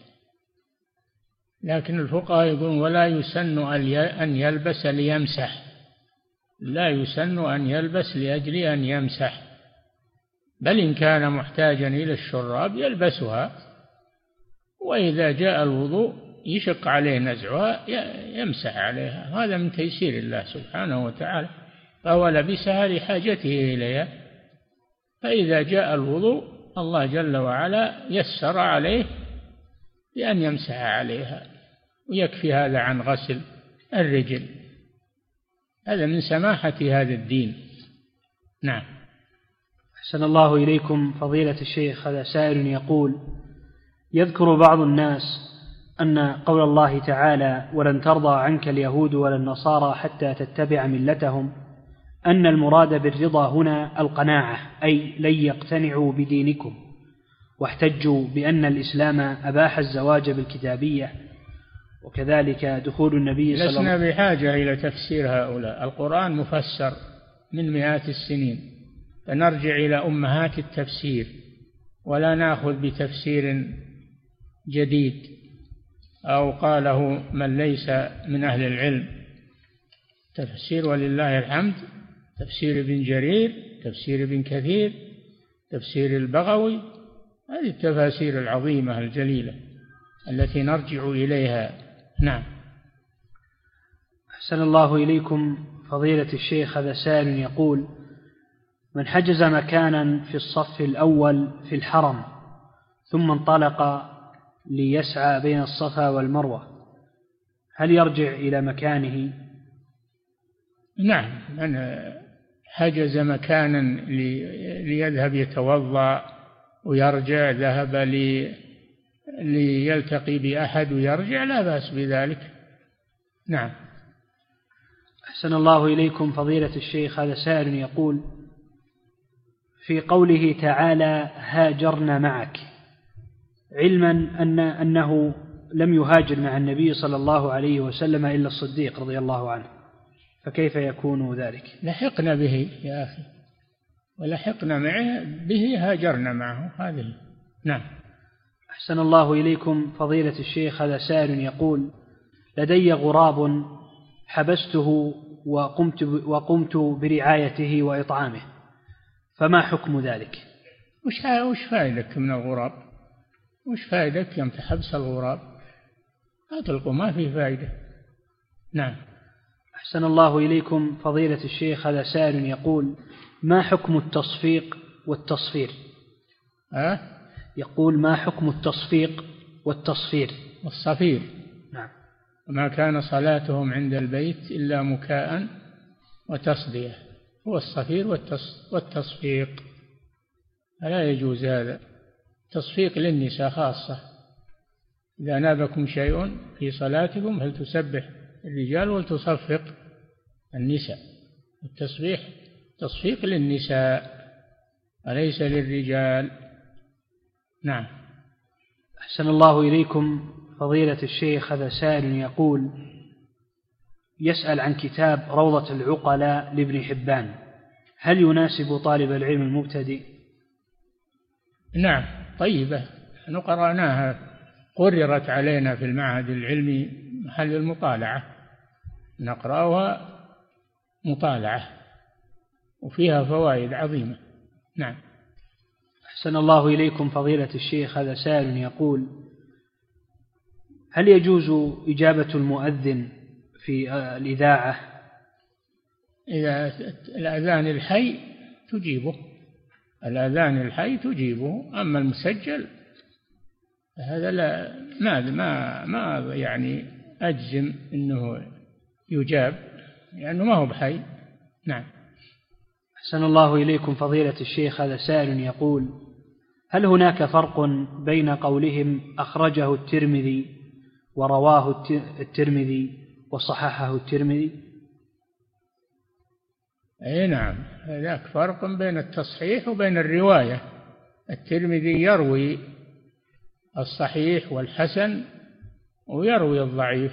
لكن الفقهاء يقولون: ولا يسن أن يلبس ليمسح، لا يسن أن يلبس لأجل أن يمسح، بل إن كان محتاجا إلى الشراب يلبسها، وإذا جاء الوضوء يشق عليه نزعها يمسح عليها. هذا من تيسير الله سبحانه وتعالى، فهو لبسها لحاجته إليها، فإذا جاء الوضوء الله جل وعلا يسر عليه بأن يمسح عليها، ويكفي هذا عن غسل الرجل. هذا من سماحة هذا الدين. نعم. أحسن الله إليكم فضيلة الشيخ. هذا سائل يقول: يذكر بعض الناس أن قول الله تعالى: ولن ترضى عنك اليهود ولا النصارى حتى تتبع ملتهم، أن المراد بالرضا هنا القناعة، أي لن يقتنعوا بدينكم، واحتجوا بأن الإسلام أباح الزواج بالكتابية، وكذلك دخول النبي صلى الله عليه وسلم. لسنا بحاجة إلى تفسير هؤلاء، القرآن مفسر من مئات السنين، فنرجع إلى أمهات التفسير ولا نأخذ بتفسير جديد أو قاله من ليس من أهل العلم. تفسير ولله الحمد، تفسير ابن جرير، تفسير ابن كثير، تفسير البغوي، هذه التفاسير العظيمة الجليلة التي نرجع إليها. نعم. أحسن الله إليكم فضيلة الشيخ. هذا سائل يقول: من حجز مكانا في الصف الأول في الحرم ثم انطلق ليسعى بين الصفا والمروة، هل يرجع إلى مكانه؟ نعم، من حجز مكانا ليذهب يتوضأ ويرجع، ذهب ليلتقي بأحد ويرجع، لا بأس بذلك. نعم. أحسن الله إليكم فضيلة الشيخ. هذا سائل يقول: في قوله تعالى: هاجرنا معك، علما أنه لم يهاجر مع النبي صلى الله عليه وسلم إلا الصديق رضي الله عنه، فكيف يكون ذلك؟ لحقنا به يا أخي، ولحقنا معه به، هاجرنا معه، هذه. نعم. أحسن الله إليكم فضيلة الشيخ. هذا سائل يقول: لدي غراب حبسته وقمت برعايته وإطعامه، فما حكم ذلك؟ وش فائدك من الغراب؟ وش فائدك يوم تحبس الغراب؟ أطلقوا، ما في فائدة. نعم. أحسن الله إليكم فضيلة الشيخ. هذا سائل يقول: ما حكم التصفيق والتصفير؟ يقول: ما حكم التصفيق والتصفير؟ والصفير. نعم. وما كان صلاتهم عند البيت إلا مكاء وتصدية، هو الصفير والتصفيق، فلا يجوز هذا. تصفيق للنساء خاصة، إذا نابكم شيء في صلاتكم فلتسبح الرجال ولتصفق النساء. تصفيق للنساء وليس للرجال. نعم. أحسن الله إليكم فضيلة الشيخ. هذا سائل يقول: يسأل عن كتاب روضة العقلاء لابن حبان، هل يناسب طالب العلم المبتدئ؟ نعم، طيبة، قرأناها، قررت علينا في المعهد العلمي محل المطالعة، نقرأها مطالعة وفيها فوائد عظيمة. نعم. أحسن الله إليكم فضيلة الشيخ. هذا سائل يقول: هل يجوز إجابة المؤذن في الإذاعة؟ إذا الأذان الحي تجيبه، الأذان الحي تجيبه، أما المسجل هذا لا، ما يعني أجزم أنه يجاب لأنه ما هو بحي. نعم. أحسن الله إليكم فضيلة الشيخ. هذا سائل يقول: هل هناك فرق بين قولهم أخرجه الترمذي ورواه الترمذي وصححه الترمذي؟ أي نعم، هناك فرق بين التصحيح وبين الرواية. الترمذي يروي الصحيح والحسن ويروي الضعيف،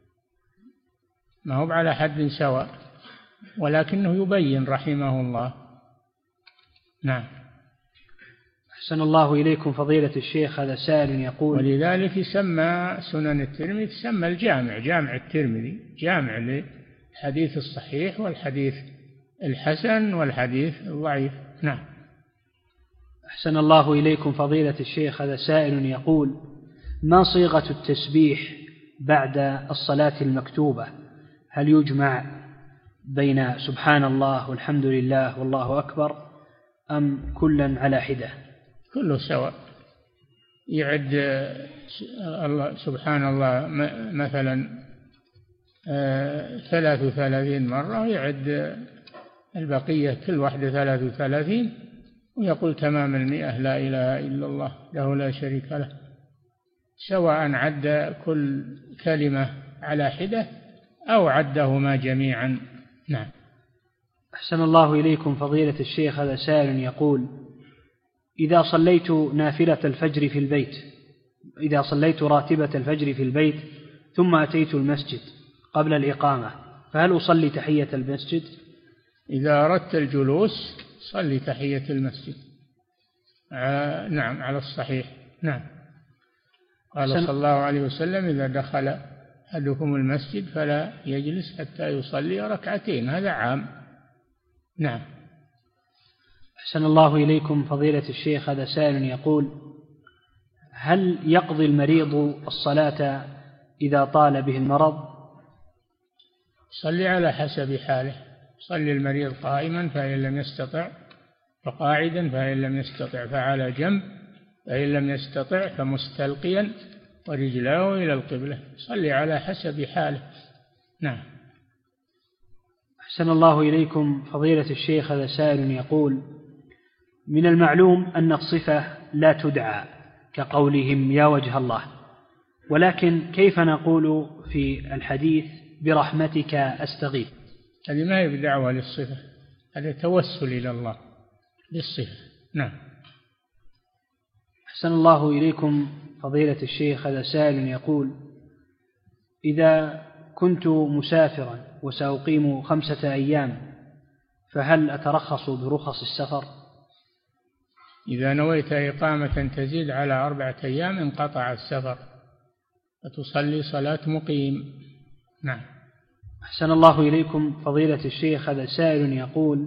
ما هو على حد سواء، ولكنه يبين رحمه الله. نعم. أحسن الله إليكم فضيلة الشيخ. هذا سائل يقول: ولذلك يسمى سنن الترمذي، يسمى الجامع، جامع الترمذي، جامع للحديث الصحيح والحديث الحسن والحديث الضعيف. نعم. أحسن الله إليكم فضيلة الشيخ. هذا سائل يقول: ما صيغة التسبيح بعد الصلاة المكتوبة؟ هل يجمع بين سبحان الله والحمد لله والله أكبر أم كلا على حدة؟ كله سواء. يعد الله سبحان الله مثلا 33 مرة، يعد البقية كل واحدة 33 ويقول تمام 100 لا إله إلا الله له لا شريك له، سواء عد كل كلمة على حدة أو عدهما جميعا. نعم. أحسن الله إليكم فضيلة الشيخ. هذا سائل يقول: إذا صليت نافلة الفجر في البيت، إذا صليت راتبة الفجر في البيت ثم أتيت المسجد قبل الإقامة، فهل أصلي تحية المسجد؟ إذا أردت الجلوس صلي تحية المسجد. نعم، على الصحيح. نعم. قال صلى الله عليه وسلم: إذا دخل أحدكم المسجد فلا يجلس حتى يصلي ركعتين. هذا عام. نعم. أحسن الله إليكم فضيلة الشيخ. هذا سائل يقول: هل يقضي المريض الصلاة إذا طال به المرض؟ صلي على حسب حاله. صلي المريض قائما فإن لم يستطع فقاعدا، فإن لم يستطع فعلى جنب، فإن لم يستطع فمستلقيا ورجلاه إلى القبلة. صلي على حسب حاله. نعم. أحسن الله إليكم فضيلة الشيخ. هذا سائل يقول: من المعلوم أن الصفة لا تدعى كقولهم يا وجه الله، ولكن كيف نقول في الحديث برحمتك أستغيث؟ هذه ما هي بدعوة للصفة، هذا توسل إلى الله بالصفة. نعم. أحسن الله إليكم فضيلة الشيخ. هذا سائل يقول: إذا كنت مسافرا وسأقيم 5 أيام فهل أترخص برخص السفر؟ إذا نويت إقامة تزيد على 4 أيام انقطع السفر وتصلي صلاة مقيم. نعم. أحسن الله إليكم فضيلة الشيخ. هذا سائل يقول: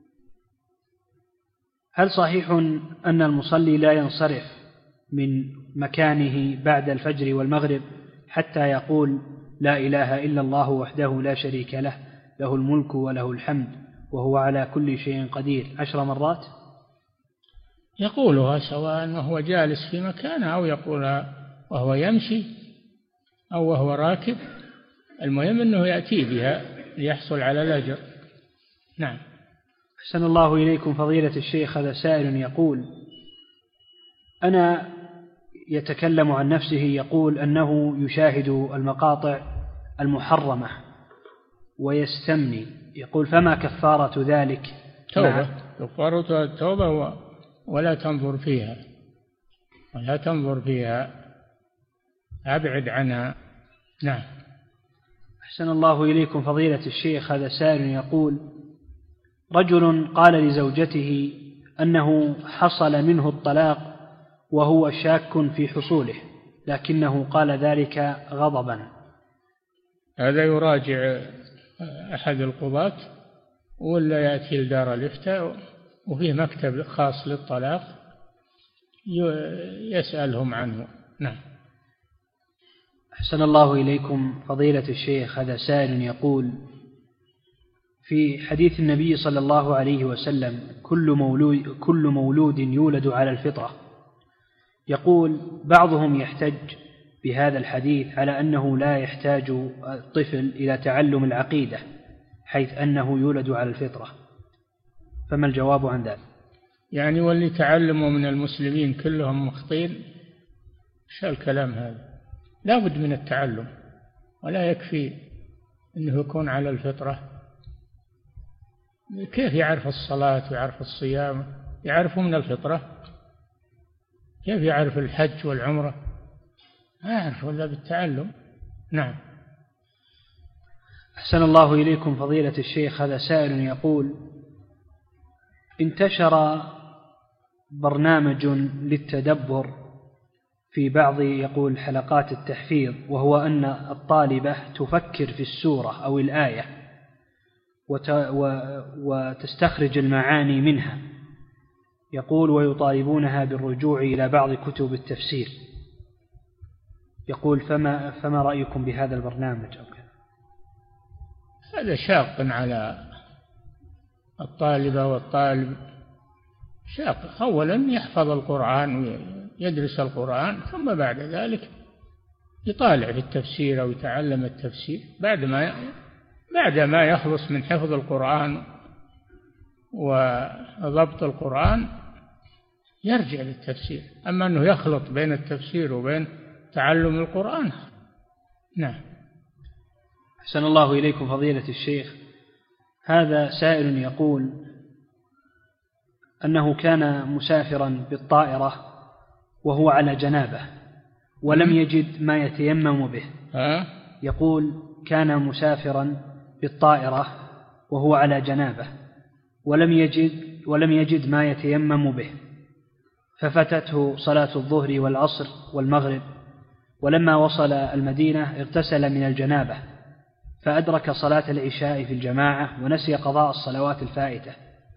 هل صحيح أن المصلي لا ينصرف من مكانه بعد الفجر والمغرب حتى يقول لا إله إلا الله وحده لا شريك له له الملك وله الحمد وهو على كل شيء قدير 10 مرات؟ يقولها سواء وهو جالس في مكانه أو يقولها وهو يمشي أو وهو راكب، المهم أنه يأتي بها ليحصل على الأجر. نعم. أحسن الله إليكم فضيلة الشيخ. هذا سائل يقول: أنا يتكلم عن نفسه يقول أنه يشاهد المقاطع المحرمة ويستمني، يقول فما كفارة ذلك؟ توبة. كفارة التوبة ولا تنظر فيها، ولا تنظر فيها، أبعد عنها. نعم. أحسن الله إليكم فضيلة الشيخ. هذا سائل يقول: رجل قال لزوجته أنه حصل منه الطلاق وهو شاك في حصوله، لكنه قال ذلك غضبا. هذا يراجع أحد القضاة ولا يأتي لدار الإفتاء وفيه مكتب خاص للطلاق يسألهم عنه. نعم. أحسن الله إليكم فضيلة الشيخ. هذا سائل يقول: في حديث النبي صلى الله عليه وسلم كل مولود يولد على الفطرة، يقول بعضهم يحتج بهذا الحديث على أنه لا يحتاج الطفل إلى تعلم العقيدة حيث أنه يولد على الفطرة، فما الجواب عن ذلك؟ يعني واللي تعلموا من المسلمين كلهم مخطين؟ شو الكلام هذا؟ لا بد من التعلم، ولا يكفي أنه يكون على الفطرة. كيف يعرف الصلاة ويعرف الصيام؟ يعرفه من الفطرة. كيف يعرف الحج والعمرة؟ ما يعرف إلا بالتعلم. نعم. أحسن الله إليكم فضيلة الشيخ. هذا سائل يقول: انتشر برنامج للتدبر في بعض يقول حلقات التحفيظ، وهو أن الطالبة تفكر في السورة أو الآية وتستخرج المعاني منها، يقول ويطالبونها بالرجوع إلى بعض كتب التفسير. يقول فما رأيكم بهذا البرنامج أو كذا؟ هذا شاق على الطالبة والطالب، شاق. أولا يحفظ القرآن ويدرس القرآن، ثم بعد ذلك يطالع في التفسير أو يتعلم التفسير. بعد ما يخلص من حفظ القرآن وضبط القرآن يرجع للتفسير. أما أنه يخلط بين التفسير وبين تعلم القرآن. نعم. أحسن الله إليكم فضيلة الشيخ. هذا سائل يقول أنه كان مسافرا بالطائرة وهو على جنابة ولم يجد ما يتيمم به. يقول كان مسافرا بالطائرة وهو على جنابة ولم يجد ما يتيمم به، ففتته صلاة الظهر والعصر والمغرب، ولما وصل المدينة اغتسل من الجنابة فأدرك صلاة العشاء في الجماعة ونسي قضاء الصلوات الفائتة،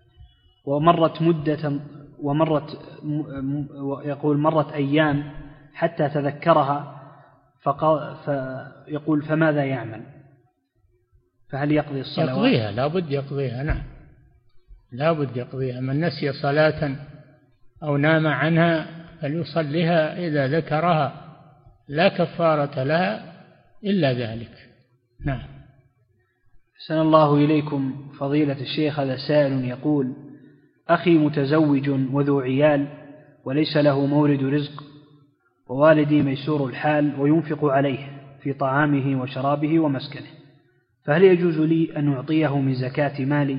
مرت أيام حتى تذكرها، فيقول فماذا يعمل؟ فهل يقضي الصلوات؟ يقضيها، لا بد يقضيها. نعم، لا بد يقضيها. من نسي صلاة أو نام عنها فليصليها إذا ذكرها، لا كفارة لها إلا ذلك. نعم. أحسن الله إليكم فضيلة الشيخ. هذا سائل يقول أخي متزوج وذو عيال وليس له مورد رزق، ووالدي ميسور الحال وينفق عليه في طعامه وشرابه ومسكنه، فهل يجوز لي أن أعطيه من زكاة مالي؟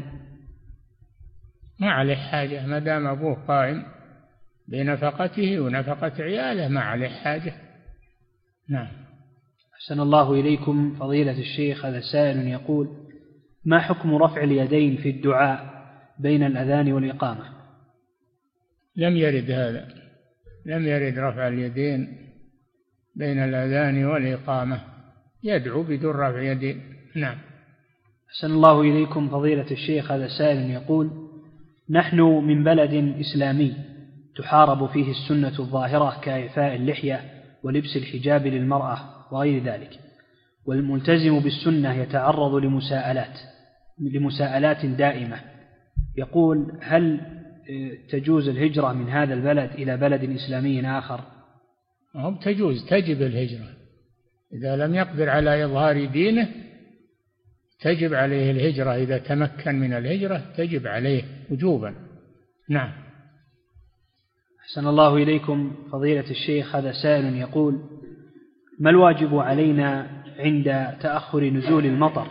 ما عليه حاجة، ما دام أبوه قائم بنفقته ونفقة عياله ما عليه حاجة. نعم. أحسن الله إليكم فضيلة الشيخ. هذا سائل يقول ما حكم رفع اليدين في الدعاء بين الأذان والإقامة؟ لم يرد هذا، لم يرد رفع اليدين بين الأذان والإقامة، يدعو بدون رفع يدين. نعم. أحسن الله إليكم فضيلة الشيخ. هذا سائل يقول نحن من بلد إسلامي تحارب فيه السنة الظاهرة كإعفاء اللحية ولبس الحجاب للمرأة وغير ذلك، والملتزم بالسنة يتعرض لمساءلات دائمة. يقول هل تجوز الهجرة من هذا البلد إلى بلد إسلامي آخر؟ تجوز، تجب الهجرة إذا لم يقدر على إظهار دينه، تجب عليه الهجرة. إذا تمكن من الهجرة تجب عليه وجوبا. نعم. أحسن الله إليكم فضيلة الشيخ. هذا سائل يقول ما الواجب علينا عند تأخر نزول المطر؟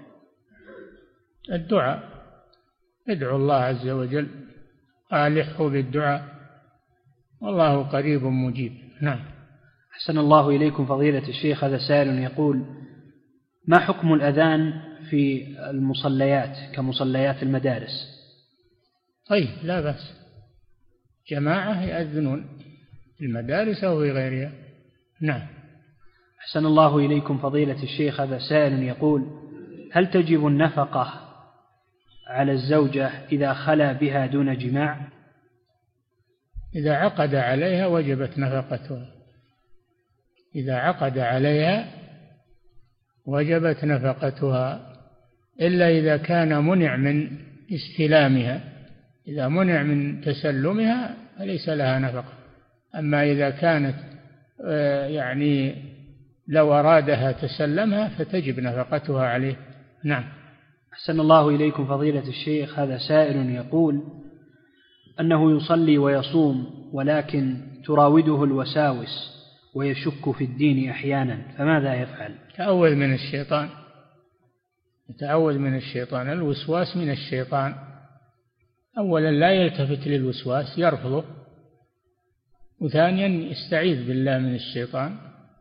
الدعاء، ادعو الله عز وجل، ألحوا بالدعاء، والله قريب مجيب. نعم. أحسن الله إليكم فضيلة الشيخ. هذا سائل يقول ما حكم الأذان في المصليات كمصليات المدارس؟ طيب، لا بأس، جماعة يأذنون في المدارس أو في غيرها. نعم. أحسن الله إليكم فضيلة الشيخ. هذا سائل يقول هل تجب النفقة على الزوجة إذا خلا بها دون جماع؟ إذا عقد عليها وجبت نفقتها، إذا عقد عليها وجبت نفقتها، إلا إذا كان منع من استلامها. إذا منع من تسلمها فليس لها نفقة. أما إذا كانت يعني لو أرادها تسلمها فتجب نفقتها عليه. نعم. أحسن الله إليكم فضيلة الشيخ. هذا سائل يقول أنه يصلي ويصوم ولكن تراوده الوساوس ويشك في الدين أحيانا، فماذا يفعل؟ يتعوذ من الشيطان، يتعوذ من الشيطان. الوسواس من الشيطان. أولا لا يلتفت للوسواس، يرفضه، وثانيا يستعيذ بالله من الشيطان.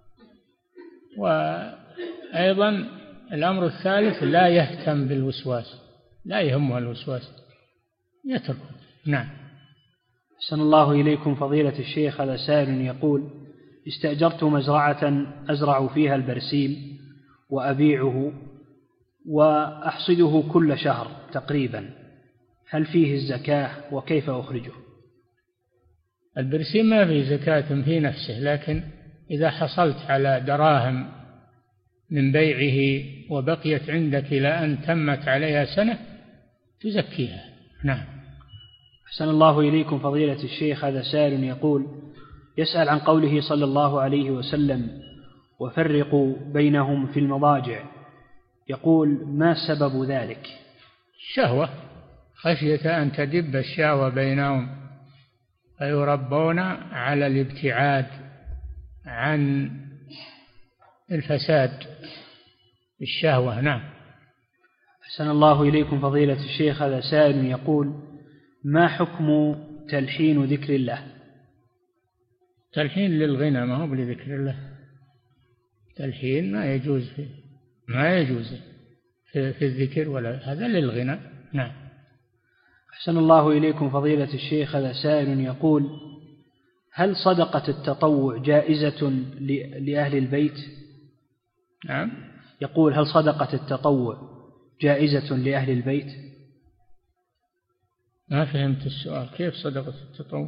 وأيضا الأمر الثالث لا يهتم بالوسواس، لا يهمه الوسواس، يتركه. نعم. أحسن الله إليكم فضيلة الشيخ. هذا سائل يقول استأجرت مزرعة أزرع فيها البرسيم وأبيعه وأحصده كل شهر تقريبا، هل فيه الزكاة وكيف أخرجه؟ البرسيم ما فيه زكاة في نفسه، لكن إذا حصلت على دراهم من بيعه وبقيت عندك إلى أن تمت عليها سنة تزكيها. نعم. أحسن الله إليكم فضيلة الشيخ. هذا سائل يسأل عن قوله صلى الله عليه وسلم: وفرقوا بينهم في المضاجع، يقول: ما سبب ذلك؟ الشهوة، خشية أن تدب الشهوة بينهم فيربون على الابتعاد عن الفساد بالشهوة. نعم. أحسن الله إليكم فضيلة الشيخ. هذا سائل يقول: ما حكم تلحين ذكر الله؟ تلحين للغنى، ما هو لذكر الله. تلحين ما يجوز في الذكر، ولا هذا للغنى. نعم. أحسن الله إليكم فضيلة الشيخ. هذا سائل يقول: هل صدقة التطوع جائزة لأهل البيت؟ نعم. يقول: هل صدقة التطوع جائزة لأهل البيت؟ ما فهمت السؤال. كيف صدقة التطوع؟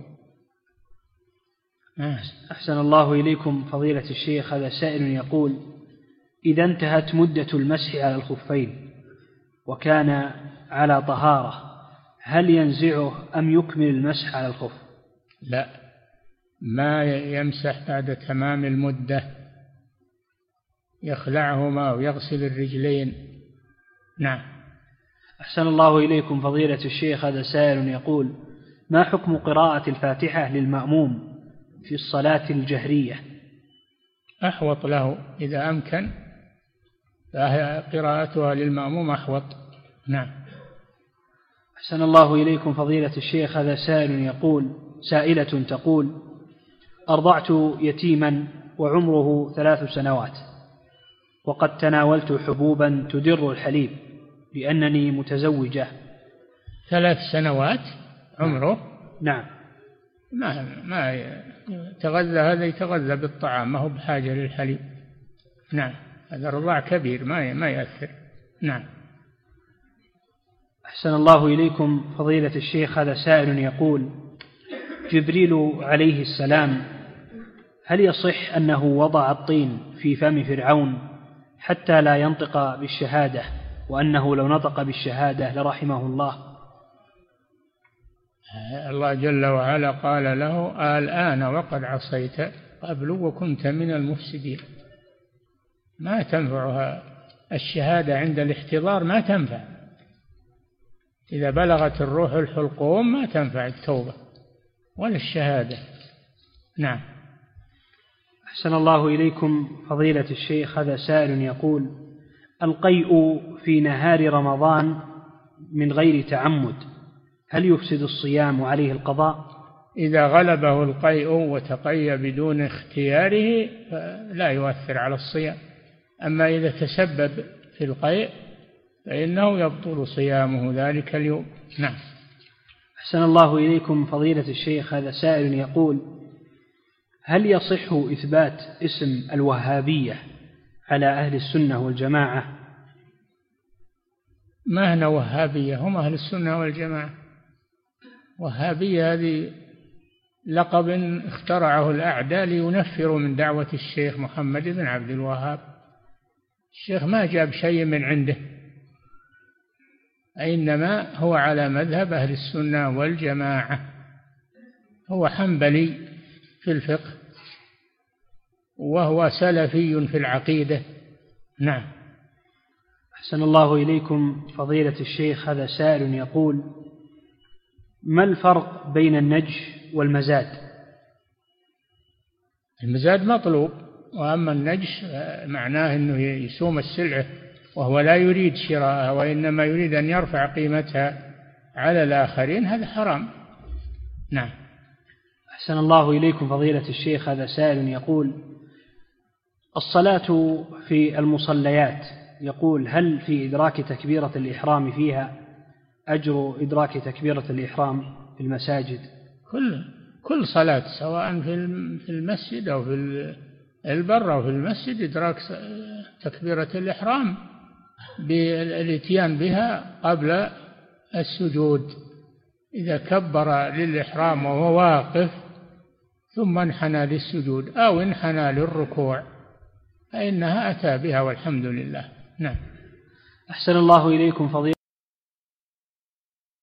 أحسن الله إليكم فضيلة الشيخ. هذا سائل يقول: إذا انتهت مدة المسح على الخفين وكان على طهارة، هل ينزعه أم يكمل المسح على الخف؟ لا، ما يمسح بعد تمام المدة، يخلعهما ويغسل الرجلين. نعم. أحسن الله إليكم فضيلة الشيخ. هذا سائل يقول: ما حكم قراءة الفاتحة للمأموم في الصلاة الجهرية؟ أحوط له إذا أمكن، قراءتها للمأموم أحوط. نعم. أحسن الله إليكم فضيلة الشيخ. هذا سائلة تقول: أرضعت يتيما وعمره 3 سنوات، وقد تناولت حبوبا تدر الحليب لأنني متزوجة. 3 سنوات عمره؟ نعم. ما يتغذى، هذا يتغذى بالطعام، ما هو بحاجة للحليب. نعم. هذا رضاع كبير ما يأثر. نعم. أحسن الله إليكم فضيلة الشيخ. هذا سائل يقول: جبريل عليه السلام هل يصح أنه وضع الطين في فم فرعون حتى لا ينطق بالشهادة، وأنه لو نطق بالشهادة لرحمه الله؟ الله جل وعلا قال له: الآن وقد عصيت قبل وكنت من المفسدين. ما تنفعها الشهادة عند الاحتضار، ما تنفع. إذا بلغت الروح الحلقوم ما تنفع التوبة ولا الشهادة. نعم. أحسن الله إليكم فضيلة الشيخ. هذا سائل يقول: القيء في نهار رمضان من غير تعمد هل يفسد الصيام وعليه القضاء؟ إذا غلبه القيء وتقي بدون اختياره لا يؤثر على الصيام. أما إذا تسبب في القيء فإنه يبطل صيامه ذلك اليوم. نعم. أحسن الله إليكم فضيلة الشيخ. هذا سائل يقول: هل يصح إثبات اسم الوهابية على أهل السنة والجماعة؟ ما هنا وهابية، هم أهل السنة والجماعة. وهابية هذه لقب اخترعه الأعداء لينفروا من دعوة الشيخ محمد بن عبد الوهاب. الشيخ ما جاب شيء من عنده، إنما هو على مذهب أهل السنة والجماعة. هو حنبلي في الفقه وهو سلفي في العقيدة. نعم. أحسن الله إليكم فضيلة الشيخ. هذا سائل يقول: ما الفرق بين النجش والمزاد؟ المزاد مطلوب، وأما النجش معناه أنه يسوم السلعة وهو لا يريد شراءها وإنما يريد أن يرفع قيمتها على الآخرين، هذا حرام. نعم. أحسن الله إليكم فضيلة الشيخ. هذا سائل يقول: الصلاة في المصليات، يقول: هل في إدراك تكبيرة الإحرام فيها أجر إدراك تكبيرة الإحرام في المساجد؟ كل صلاة سواء في المسجد أو في البر أو في المسجد إدراك تكبيرة الإحرام بالاتيان بها قبل السجود. إذا كبر للإحرام وهو واقف ثم انحنى للسجود أو انحنى للركوع فإنها أتى بها والحمد لله. نعم. أحسن الله إليكم فضيلة